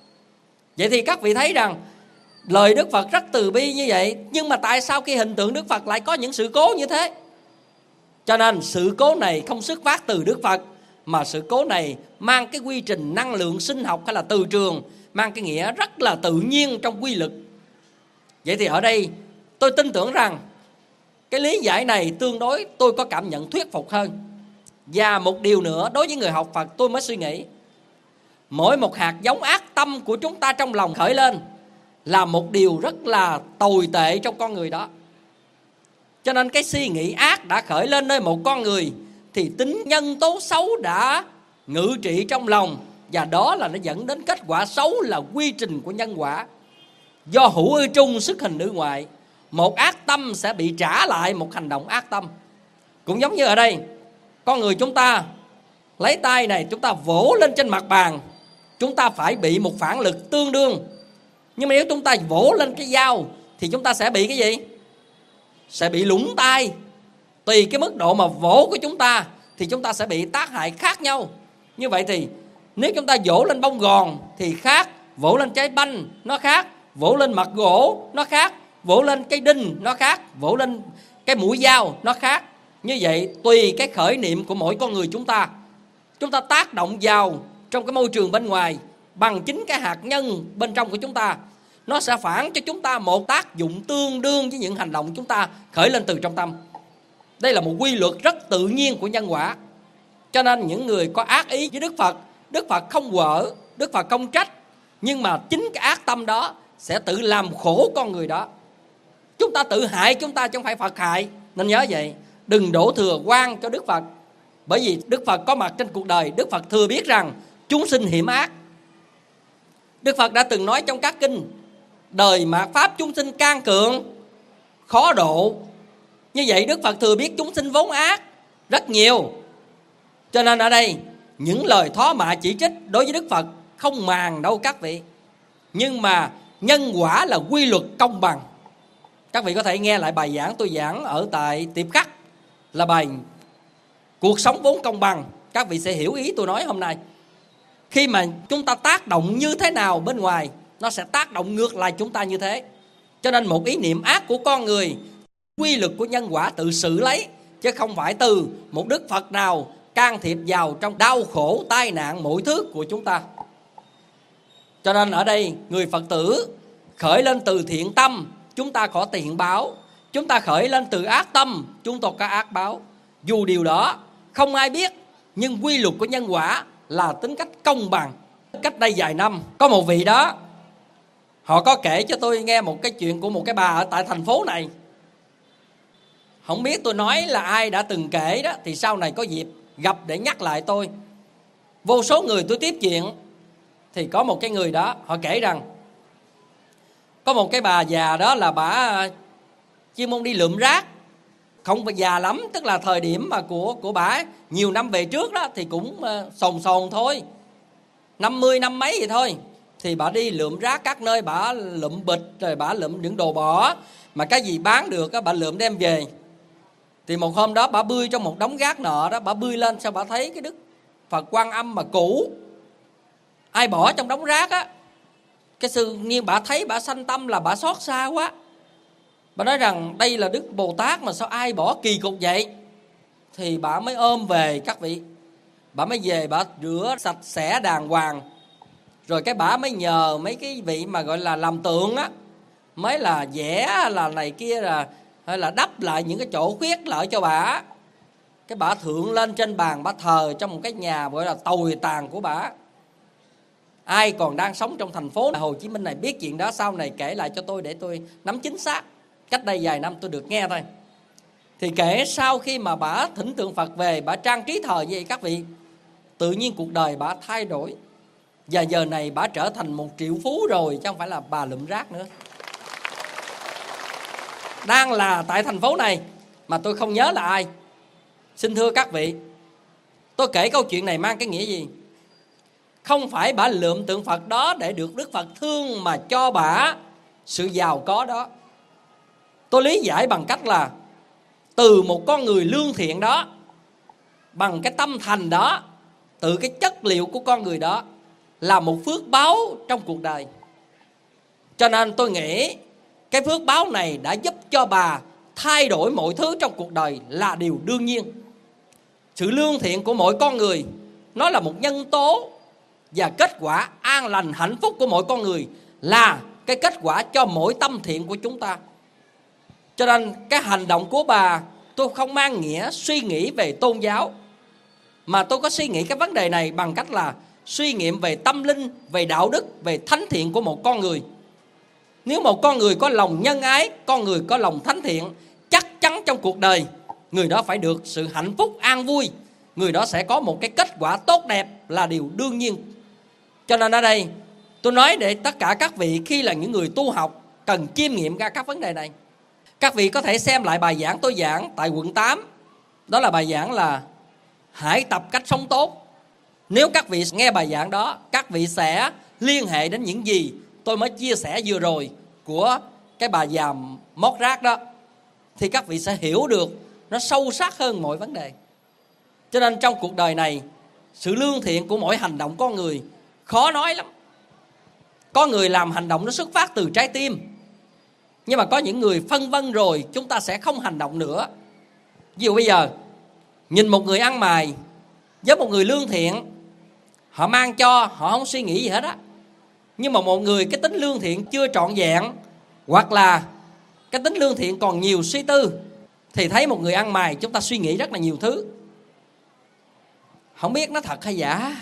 Speaker 1: Vậy thì các vị thấy rằng lời Đức Phật rất từ bi như vậy, nhưng mà tại sao khi hình tượng Đức Phật lại có những sự cố như thế? Cho nên sự cố này không xuất phát từ Đức Phật, mà sự cố này mang cái quy trình năng lượng sinh học hay là từ trường, mang cái nghĩa rất là tự nhiên trong quy luật. Vậy thì ở đây tôi tin tưởng rằng cái lý giải này tương đối tôi có cảm nhận thuyết phục hơn. Và một điều nữa, đối với người học Phật tôi mới suy nghĩ, mỗi một hạt giống ác tâm của chúng ta trong lòng khởi lên là một điều rất là tồi tệ trong con người đó. Cho nên cái suy nghĩ ác đã khởi lên nơi một con người thì tính nhân tố xấu đã ngự trị trong lòng, và đó là nó dẫn đến kết quả xấu là quy trình của nhân quả. Do hữu ư trung xuất hình nữ ngoại, một ác tâm sẽ bị trả lại một hành động ác tâm. Cũng giống như ở đây, con người chúng ta lấy tay này chúng ta vỗ lên trên mặt bàn, chúng ta phải bị một phản lực tương đương. Nhưng mà nếu chúng ta vỗ lên cái dao thì chúng ta sẽ bị cái gì? Sẽ bị lủng tay. Tùy cái mức độ mà vỗ của chúng ta thì chúng ta sẽ bị tác hại khác nhau. Như vậy thì nếu chúng ta vỗ lên bông gòn thì khác, vỗ lên trái banh nó khác, vỗ lên mặt gỗ nó khác, vỗ lên cây đinh nó khác, vỗ lên cái mũi dao nó khác. Như vậy tùy cái khởi niệm của mỗi con người chúng ta tác động vào trong cái môi trường bên ngoài bằng chính cái hạt nhân bên trong của chúng ta. nó sẽ phản cho chúng ta một tác dụng tương đương với những hành động chúng ta khởi lên từ trong tâm. Đây là một quy luật rất tự nhiên của nhân quả. Cho nên những người có ác ý với Đức Phật không quở, Đức Phật không trách, nhưng mà chính cái ác tâm đó sẽ tự làm khổ con người đó. Chúng ta tự hại chúng ta chứ không phải Phật hại. Nên nhớ vậy, đừng đổ thừa oan cho Đức Phật. Bởi vì Đức Phật có mặt trên cuộc đời, Đức Phật thừa biết rằng chúng sinh hiểm ác. Đức Phật đã từng nói trong các kinh: đời mạt pháp chúng sinh can cường, khó độ. Như vậy Đức Phật thừa biết chúng sinh vốn ác rất nhiều. Cho nên ở đây những lời thó mạ chỉ trích đối với Đức Phật không màng đâu các vị. Nhưng mà nhân quả là quy luật công bằng. Các vị có thể nghe lại bài giảng tôi giảng ở tại Tiệp Khắc, là bài cuộc sống vốn công bằng. Các vị sẽ hiểu ý tôi nói hôm nay. Khi mà chúng ta tác động như thế nào bên ngoài, nó sẽ tác động ngược lại chúng ta như thế. Cho nên một ý niệm ác của con người, quy luật của nhân quả tự xử lấy, chứ không phải từ một Đức Phật nào can thiệp vào trong đau khổ, tai nạn, mọi thứ của chúng ta. Cho nên ở đây người Phật tử khởi lên từ thiện tâm, chúng ta có thiện báo. Chúng ta khởi lên từ ác tâm, chúng ta có ác báo. Dù điều đó không ai biết, nhưng quy luật của nhân quả là tính cách công bằng. Cách đây vài năm, có một vị đó, họ có kể cho tôi nghe một cái chuyện của một cái bà ở tại thành phố này. Không biết tôi nói là ai đã từng kể đó, thì sau này có dịp gặp để nhắc lại tôi. Vô số người tôi tiếp chuyện, thì có một cái người đó, họ kể rằng có một cái bà già đó là bà chuyên môn đi lượm rác. Không phải già lắm, tức là thời điểm mà của bà nhiều năm về trước đó thì cũng sồn thôi, 50 năm mấy vậy thôi. Thì bà đi lượm rác các nơi, bà lượm bịch, rồi bà lượm những đồ bỏ, mà cái gì bán được bà lượm đem về. Thì một hôm đó bà bươi trong một đống rác nọ đó, bà bươi lên sao bà thấy cái Đức Phật Quan Âm mà cũ, ai bỏ trong đống rác á. Cái sự nhiên bà thấy, bà sanh tâm là bà xót xa quá. Bà nói rằng đây là Đức Bồ Tát mà sao ai bỏ kỳ cục vậy. Thì bà mới ôm về các vị. Bà mới về bà rửa sạch sẽ đàng hoàng. Rồi cái bà mới nhờ mấy cái vị mà gọi là làm tượng á, mới là vẽ là này kia, là hay là đắp lại những cái chỗ khuyết lại cho bà. Cái bà thượng lên trên bàn, bà thờ trong một cái nhà gọi là tồi tàn của bà. Ai còn đang sống trong thành phố Hồ Chí Minh này biết chuyện đó, sau này kể lại cho tôi để tôi nắm chính xác. Cách đây vài năm tôi được nghe thôi. Thì kể sau khi mà bà thỉnh tượng Phật về, bà trang trí thờ vậy các vị, tự nhiên cuộc đời bà thay đổi. Và giờ này bà trở thành một triệu phú rồi, chứ không phải là bà lượm rác nữa. Đang là tại thành phố này mà tôi không nhớ là ai. Xin thưa các vị, tôi kể câu chuyện này mang cái nghĩa gì? Không phải bà lượm tượng Phật đó để được Đức Phật thương mà cho bà sự giàu có đó. Tôi lý giải bằng cách là từ một con người lương thiện đó, bằng cái tâm thành đó, từ cái chất liệu của con người đó, là một phước báo trong cuộc đời. Cho nên tôi nghĩ cái phước báo này đã giúp cho bà thay đổi mọi thứ trong cuộc đời là điều đương nhiên. Sự lương thiện của mỗi con người nó là một nhân tố, và kết quả an lành hạnh phúc của mỗi con người là cái kết quả cho mỗi tâm thiện của chúng ta. Cho nên cái hành động của bà, tôi không mang nghĩa suy nghĩ về tôn giáo, mà tôi có suy nghĩ cái vấn đề này bằng cách là suy nghiệm về tâm linh, về đạo đức, về thánh thiện của một con người. Nếu một con người có lòng nhân ái, con người có lòng thánh thiện, chắc chắn trong cuộc đời người đó phải được sự hạnh phúc an vui, người đó sẽ có một cái kết quả tốt đẹp là điều đương nhiên. Cho nên ở đây tôi nói để tất cả các vị khi là những người tu học cần chiêm nghiệm ra các vấn đề này. Các vị có thể xem lại bài giảng tôi giảng tại quận 8. Đó là bài giảng là hãy tập cách sống tốt. Nếu các vị nghe bài giảng đó, các vị sẽ liên hệ đến những gì tôi mới chia sẻ vừa rồi của cái bà già mót rác đó, thì các vị sẽ hiểu được nó sâu sắc hơn mọi vấn đề. Cho nên trong cuộc đời này, sự lương thiện của mỗi hành động con người khó nói lắm. Có người làm hành động nó xuất phát từ trái tim, nhưng mà có những người phân vân rồi chúng ta sẽ không hành động nữa. Ví dụ bây giờ nhìn một người ăn mày với một người lương thiện, họ mang cho, họ không suy nghĩ gì hết á, Nhưng mà một người cái tính lương thiện chưa trọn vẹn, hoặc là cái tính lương thiện còn nhiều suy tư, thì thấy một người ăn mày chúng ta suy nghĩ rất là nhiều thứ. Không biết nó thật hay giả.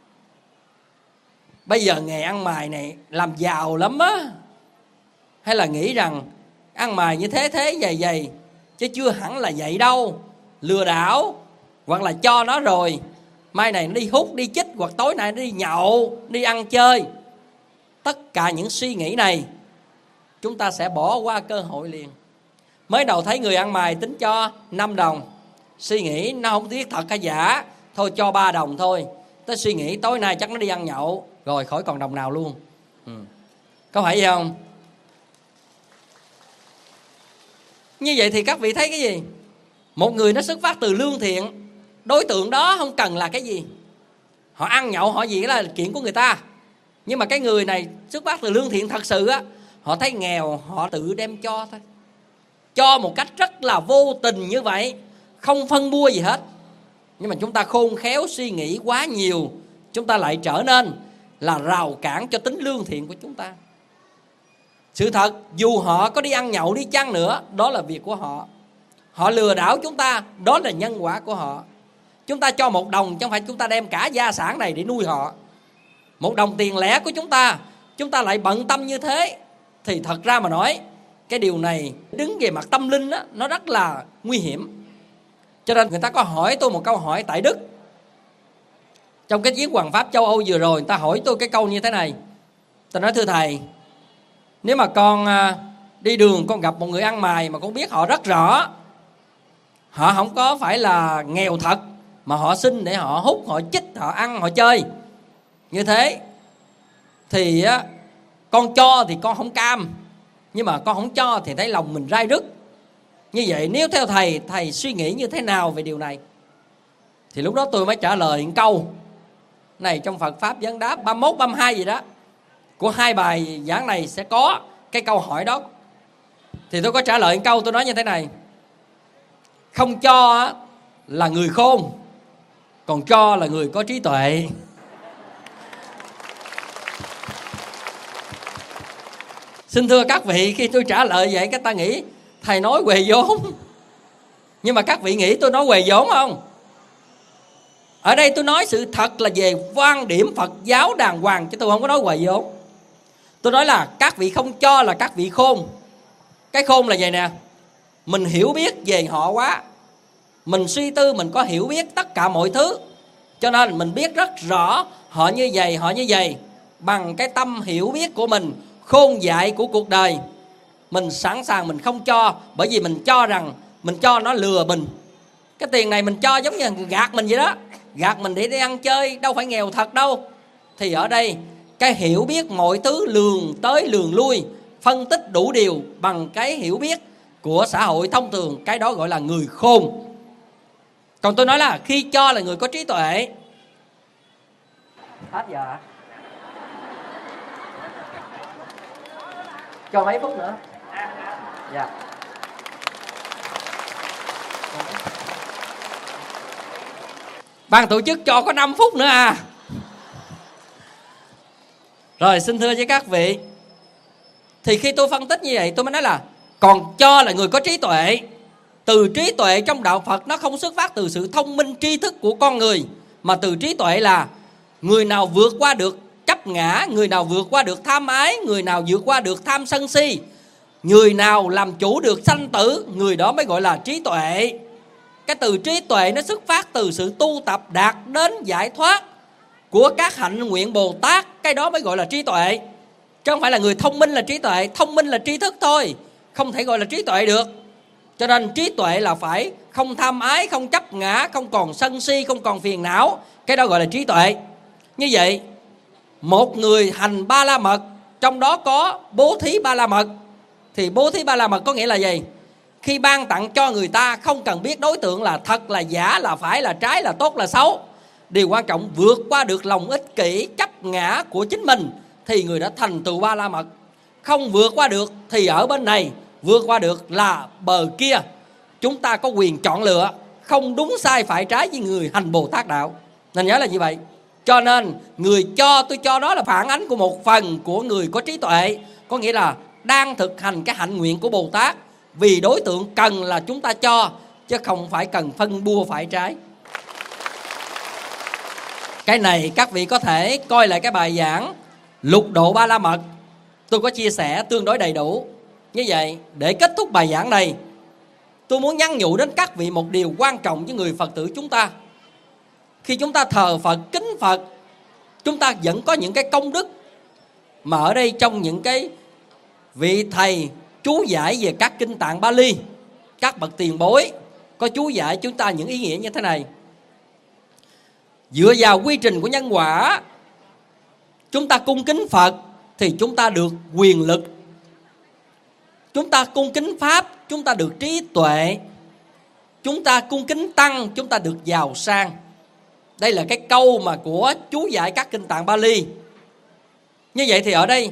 Speaker 1: Bây giờ nghề ăn mày này làm giàu lắm á. Hay là nghĩ rằng ăn mày như thế vậy chứ chưa hẳn là vậy đâu. Lừa đảo, hoặc là cho nó rồi mai này nó đi hút, đi chích, hoặc tối nay nó đi nhậu, đi ăn chơi. Tất cả những suy nghĩ này chúng ta sẽ bỏ qua cơ hội liền. Mới đầu thấy người ăn mày tính cho 5 đồng, suy nghĩ nó không biết thật hay giả, thôi cho 3 đồng thôi. Tới suy nghĩ tối nay chắc nó đi ăn nhậu, rồi khỏi còn đồng nào luôn. Có phải vậy không? Như vậy thì các vị thấy cái gì? Một người nó xuất phát từ lương thiện, đối tượng đó không cần là cái gì. Họ ăn nhậu họ gì là chuyện của người ta. Nhưng mà cái người này xuất phát từ lương thiện thật sự á, họ thấy nghèo họ tự đem cho thôi. Cho một cách rất là vô tình như vậy, không phân bua gì hết. Nhưng mà chúng ta khôn khéo suy nghĩ quá nhiều, chúng ta lại trở nên là rào cản cho tính lương thiện của chúng ta. Sự thật dù họ có đi ăn nhậu đi chăng nữa, đó là việc của họ. Họ lừa đảo chúng ta, đó là nhân quả của họ. Chúng ta cho 1 đồng chứ không phải chúng ta đem cả gia sản này để nuôi họ. 1 đồng tiền lẻ của chúng ta lại bận tâm như thế, thì thật ra mà nói, cái điều này đứng về mặt tâm linh đó, nó rất là nguy hiểm. Cho nên người ta có hỏi tôi một câu hỏi tại Đức. Trong cái chuyến hoằng pháp châu Âu vừa rồi, người ta hỏi tôi cái câu như thế này. Tôi nói thưa thầy, nếu mà con đi đường con gặp một người ăn mày mà con biết họ rất rõ, họ không có phải là nghèo thật, mà họ xin để họ hút, họ chích, họ ăn, họ chơi như thế, thì con cho thì con không cam, nhưng mà con không cho thì thấy lòng mình rai rứt. Như vậy nếu theo thầy suy nghĩ như thế nào về điều này? Thì lúc đó tôi mới trả lời một câu này, trong Phật Pháp Vấn Đáp 31, 32 gì đó của 2 bài giảng này sẽ có cái câu hỏi đó. Thì tôi có trả lời một câu, tôi nói như thế này: không cho là người khôn, còn cho là người có trí tuệ. Xin thưa các vị, khi tôi trả lời vậy các ta nghĩ thầy nói huề vốn. Nhưng mà các vị nghĩ tôi nói huề vốn không? Ở đây tôi nói sự thật là về quan điểm Phật giáo đàng hoàng, chứ tôi không có nói huề vốn. Tôi nói là các vị không cho là các vị khôn. Cái khôn là vậy nè, mình hiểu biết về họ quá, mình suy tư, mình có hiểu biết tất cả mọi thứ, cho nên mình biết rất rõ họ như vậy, họ như vậy. Bằng cái tâm hiểu biết của mình, khôn dại của cuộc đời, mình sẵn sàng mình không cho, bởi vì mình cho rằng mình cho nó lừa mình. Cái tiền này mình cho giống như gạt mình vậy đó, gạt mình để đi ăn chơi, đâu phải nghèo thật đâu. Thì ở đây cái hiểu biết mọi thứ lường tới lường lui, phân tích đủ điều bằng cái hiểu biết của xã hội thông thường, cái đó gọi là người khôn. Còn tôi nói là khi cho là người có trí tuệ. Hết giờ hả? Cho mấy phút nữa. Dạ. Ban tổ chức cho có 5 phút nữa à. Rồi xin thưa với các vị, thì khi tôi phân tích như vậy tôi mới nói là còn cho là người có trí tuệ. Từ trí tuệ trong đạo Phật nó không xuất phát từ sự thông minh tri thức của con người, mà từ trí tuệ là người nào vượt qua được chấp ngã, người nào vượt qua được tham ái, người nào vượt qua được tham sân si, người nào làm chủ được sanh tử, người đó mới gọi là trí tuệ. Cái từ trí tuệ nó xuất phát từ sự tu tập đạt đến giải thoát của các hạnh nguyện Bồ Tát, cái đó mới gọi là trí tuệ. Chứ không phải là người thông minh là trí tuệ. Thông minh là tri thức thôi, không thể gọi là trí tuệ được. Cho nên trí tuệ là phải không tham ái, không chấp ngã, không còn sân si, không còn phiền não, cái đó gọi là trí tuệ. Như vậy một người hành ba la mật, trong đó có bố thí ba la mật, thì bố thí ba la mật có nghĩa là gì? Khi ban tặng cho người ta không cần biết đối tượng là thật là giả, là phải là trái, là tốt là xấu. Điều quan trọng vượt qua được lòng ích kỷ chấp ngã của chính mình thì người đã thành tựu ba la mật. Không vượt qua được thì ở bên này, vượt qua được là bờ kia. Chúng ta có quyền chọn lựa, không đúng sai phải trái với người hành Bồ Tát đạo. Nên nhớ là như vậy. Cho nên người cho, tôi cho đó là phản ánh của một phần của người có trí tuệ. Có nghĩa là đang thực hành cái hạnh nguyện của Bồ Tát, vì đối tượng cần là chúng ta cho, chứ không phải cần phân bua phải trái. Cái này các vị có thể coi lại cái bài giảng Lục Độ Ba La Mật, tôi có chia sẻ tương đối đầy đủ. Như vậy, để kết thúc bài giảng này, tôi muốn nhắn nhủ đến các vị một điều quan trọng với người Phật tử chúng ta. Khi chúng ta thờ Phật, kính Phật, chúng ta vẫn có những cái công đức mà ở đây trong những cái vị thầy chú giải về các kinh tạng Bali, các bậc tiền bối có chú giải chúng ta những ý nghĩa như thế này. Dựa vào quy trình của nhân quả, chúng ta cung kính Phật thì chúng ta được quyền lực. Chúng ta cung kính Pháp, chúng ta được trí tuệ. Chúng ta cung kính Tăng, chúng ta được giàu sang. Đây là cái câu mà của chú giải các kinh tạng Bali. Như vậy thì ở đây,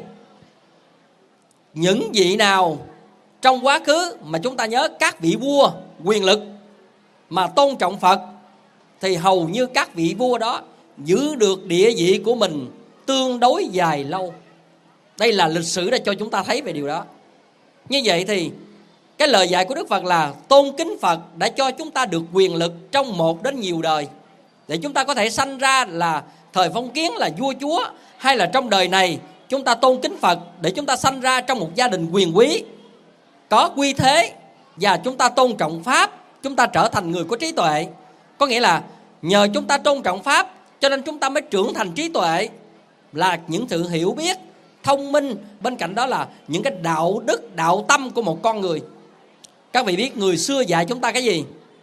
Speaker 1: những vị nào trong quá khứ mà chúng ta nhớ các vị vua quyền lực mà tôn trọng Phật, thì hầu như các vị vua đó giữ được địa vị của mình tương đối dài lâu. Đây là lịch sử đã cho chúng ta thấy về điều đó. Như vậy thì cái lời dạy của Đức Phật là tôn kính Phật đã cho chúng ta được quyền lực trong một đến nhiều đời, để chúng ta có thể sanh ra là thời phong kiến là vua chúa, hay là trong đời này chúng ta tôn kính Phật để chúng ta sanh ra trong một gia đình quyền quý, có quy thế, và chúng ta tôn trọng Pháp, chúng ta trở thành người có trí tuệ. Có nghĩa là nhờ chúng ta tôn trọng Pháp cho nên chúng ta mới trưởng thành trí tuệ, là những sự hiểu biết, thông minh. Bên cạnh đó là những cái đạo đức, đạo tâm của một con người. Các vị biết người xưa dạy chúng ta cái gì?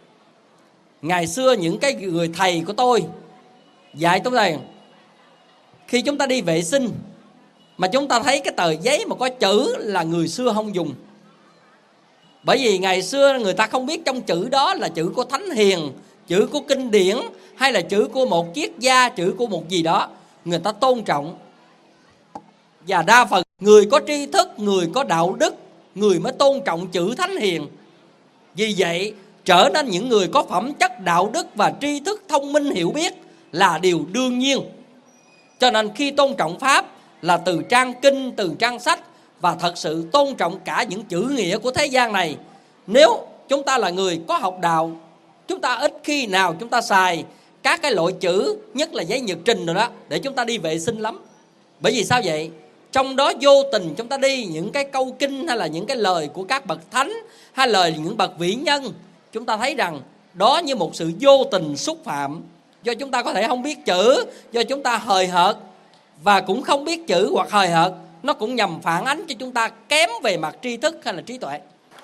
Speaker 1: Ngày xưa những cái người thầy của tôi dạy tôi rằng, khi chúng ta đi vệ sinh mà chúng ta thấy cái tờ giấy mà có chữ là người xưa không dùng. Bởi vì ngày xưa người ta không biết trong chữ đó là chữ của Thánh Hiền, chữ của kinh điển, hay là chữ của một triết gia, chữ của một gì đó. Người ta tôn trọng. Và đa phần người có tri thức, người có đạo đức, người mới tôn trọng chữ Thánh Hiền. Vì vậy trở nên những người có phẩm chất đạo đức và tri thức thông minh hiểu biết là điều đương nhiên. Cho nên khi tôn trọng Pháp là từ trang kinh, từ trang sách, và thật sự tôn trọng cả những chữ nghĩa của thế gian này. Nếu chúng ta là người có học đạo, chúng ta ít khi nào chúng ta xài các cái loại chữ, nhất là giấy nhật trình rồi đó, để chúng ta đi vệ sinh lắm. Bởi vì sao vậy? Trong đó vô tình chúng ta đi những cái câu kinh, hay là những cái lời của các bậc thánh, hay lời những bậc vĩ nhân, chúng ta thấy rằng đó như một sự vô tình xúc phạm. Do chúng ta có thể không biết chữ, do chúng ta hời hợt, và cũng không biết chữ hoặc hời hợt, nó cũng nhằm phản ánh cho chúng ta kém về mặt tri thức hay là trí tuệ.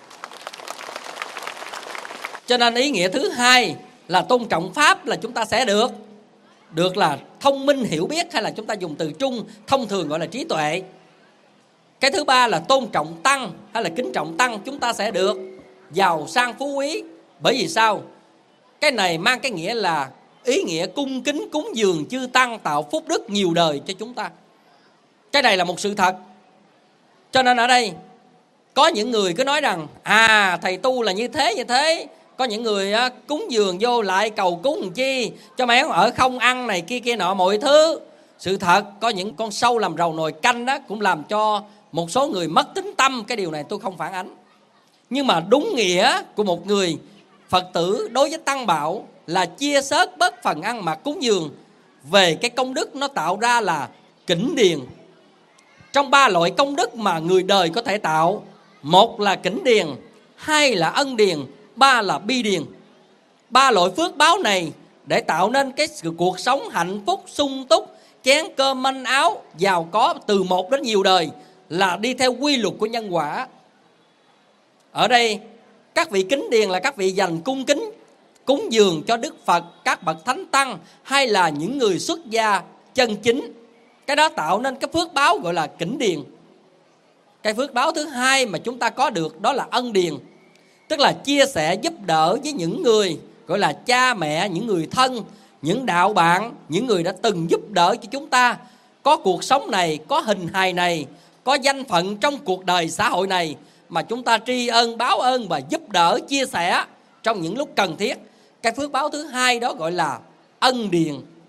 Speaker 1: Cho nên ý nghĩa thứ hai là tôn trọng Pháp là chúng ta sẽ được là thông minh hiểu biết, hay là chúng ta dùng từ trung thông thường gọi là trí tuệ. Cái thứ ba là tôn trọng Tăng hay là kính trọng Tăng, chúng ta sẽ được giàu sang phú quý. Bởi vì sao? Cái này mang cái nghĩa là ý nghĩa cung kính cúng dường chư Tăng, tạo phúc đức nhiều đời cho chúng ta. Cái này là một sự thật. Cho nên ở đây có những người cứ nói rằng thầy tu là như thế. Có những người cúng dường vô lại cầu cúng làm chi, cho mẹ ở không ăn này kia nọ mọi thứ. Sự thật có những con sâu làm rầu nồi canh đó cũng làm cho một số người mất tín tâm. Cái điều này tôi không phản ánh. Nhưng mà đúng nghĩa của một người Phật tử đối với Tăng Bảo là chia sớt bớt phần ăn mặc cúng dường về cái công đức nó tạo ra là kỉnh điền. Trong ba loại công đức mà người đời có thể tạo, một là kỉnh điền, hai là ân điền, ba là bi điền. Ba loại phước báo này để tạo nên cái cuộc sống hạnh phúc, sung túc, chén cơm manh áo, giàu có từ một đến nhiều đời là đi theo quy luật của nhân quả. Ở đây các vị kính điền là các vị dành cung kính cúng dường cho Đức Phật, các bậc thánh tăng, hay là những người xuất gia chân chính. Cái đó tạo nên cái phước báo gọi là kỉnh điền. Cái phước báo thứ hai mà chúng ta có được đó là ân điền, tức là chia sẻ giúp đỡ với những người gọi là cha mẹ, những người thân, những đạo bạn, những người đã từng giúp đỡ cho chúng ta có cuộc sống này, có hình hài này, có danh phận trong cuộc đời xã hội này, mà chúng ta tri ân, báo ơn và giúp đỡ, chia sẻ trong những lúc cần thiết. Cái phước báo thứ hai đó gọi là ân điền,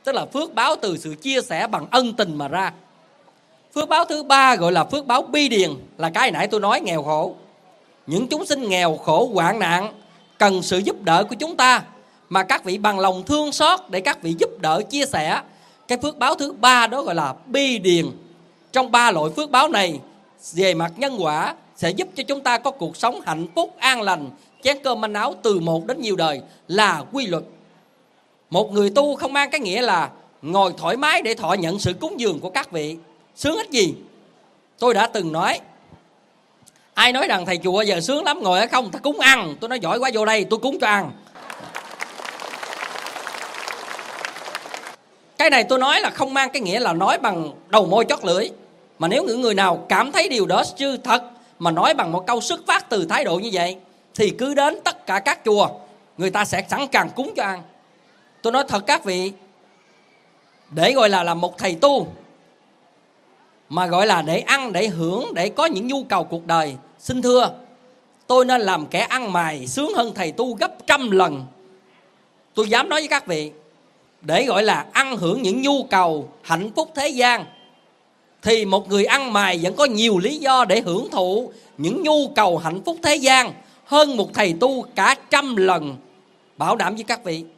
Speaker 1: tức là phước báo từ sự chia sẻ bằng ân tình mà ra. Phước báo thứ ba gọi là phước báo bi điền, là cái nãy tôi nói, nghèo khổ. Những chúng sinh nghèo khổ hoạn nạn cần sự giúp đỡ của chúng ta, mà các vị bằng lòng thương xót để các vị giúp đỡ chia sẻ. Cái phước báo thứ ba đó gọi là bi điền. Trong ba loại phước báo này, về mặt nhân quả sẽ giúp cho chúng ta có cuộc sống hạnh phúc, an lành, chén cơm manh áo từ một đến nhiều đời là quy luật. Một người tu không mang cái nghĩa là ngồi thoải mái để thọ nhận sự cúng dường của các vị. Sướng ích gì? Tôi đã từng nói, ai nói rằng thầy chùa giờ sướng lắm, ngồi ở không ta cúng ăn. Tôi nói giỏi quá, vô đây tôi cúng cho ăn. Cái này tôi nói là không mang cái nghĩa là nói bằng đầu môi chót lưỡi. Mà nếu những người nào cảm thấy điều đó chưa thật, mà nói bằng một câu xuất phát từ thái độ như vậy, thì cứ đến tất cả các chùa, người ta sẽ sẵn sàng cúng cho ăn. Tôi nói thật các vị, để gọi là một thầy tu, mà gọi là để ăn, để hưởng, để có những nhu cầu cuộc đời, xin thưa, tôi nên làm kẻ ăn mày sướng hơn thầy tu gấp 100 lần. Tôi dám nói với các vị, để gọi là ăn hưởng những nhu cầu hạnh phúc thế gian, thì một người ăn mày vẫn có nhiều lý do để hưởng thụ những nhu cầu hạnh phúc thế gian hơn một thầy tu cả 100 lần. Bảo đảm với các vị.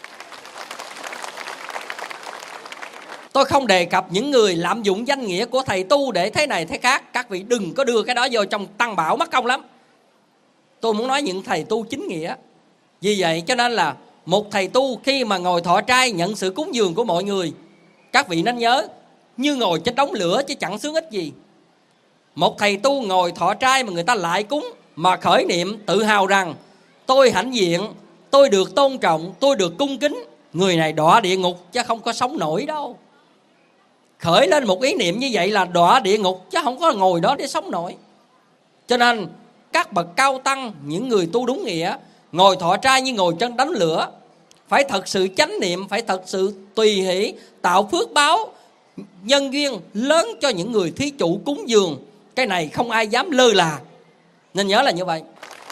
Speaker 1: Tôi không đề cập những người lạm dụng danh nghĩa của thầy tu để thế này thế khác. Các vị đừng có đưa cái đó vô trong tăng bảo, mất công lắm. Tôi muốn nói những thầy tu chính nghĩa. Vì vậy cho nên là một thầy tu khi mà ngồi thọ trai nhận sự cúng dường của mọi người, các vị nên nhớ, như ngồi trên đống lửa chứ chẳng sướng ích gì. Một thầy tu ngồi thọ trai mà người ta lại cúng, mà khởi niệm tự hào rằng tôi hãnh diện, tôi được tôn trọng, tôi được cung kính, người này đọa địa ngục chứ không có sống nổi đâu. Khởi lên một ý niệm như vậy là đọa địa ngục chứ không có ngồi đó để sống nổi. Cho nên các bậc cao tăng, những người tu đúng nghĩa, ngồi thọ trai như ngồi trên đống lửa, phải thật sự chánh niệm, phải thật sự tùy hỷ, tạo phước báo nhân duyên lớn cho những người thí chủ cúng dường. Cái này không ai dám lơ là, nên nhớ là như vậy.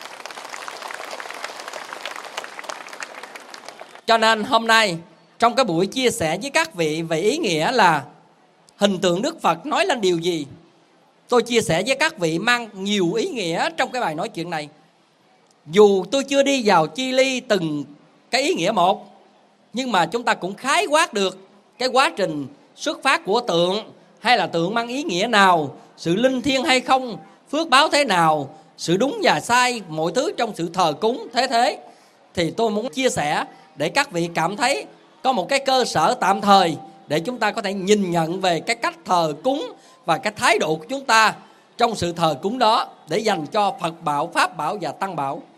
Speaker 1: Cho nên hôm nay trong cái buổi chia sẻ với các vị về ý nghĩa là hình tượng Đức Phật nói lên điều gì, tôi chia sẻ với các vị mang nhiều ý nghĩa trong cái bài nói chuyện này. Dù tôi chưa đi vào chi ly từng cái ý nghĩa một, nhưng mà chúng ta cũng khái quát được cái quá trình xuất phát của tượng, hay là tượng mang ý nghĩa nào, sự linh thiêng hay không, phước báo thế nào, sự đúng và sai, mọi thứ trong sự thờ cúng thế. Thì tôi muốn chia sẻ để các vị cảm thấy có một cái cơ sở tạm thời để chúng ta có thể nhìn nhận về cái cách thờ cúng và cái thái độ của chúng ta trong sự thờ cúng đó, để dành cho Phật bảo, Pháp bảo và Tăng bảo.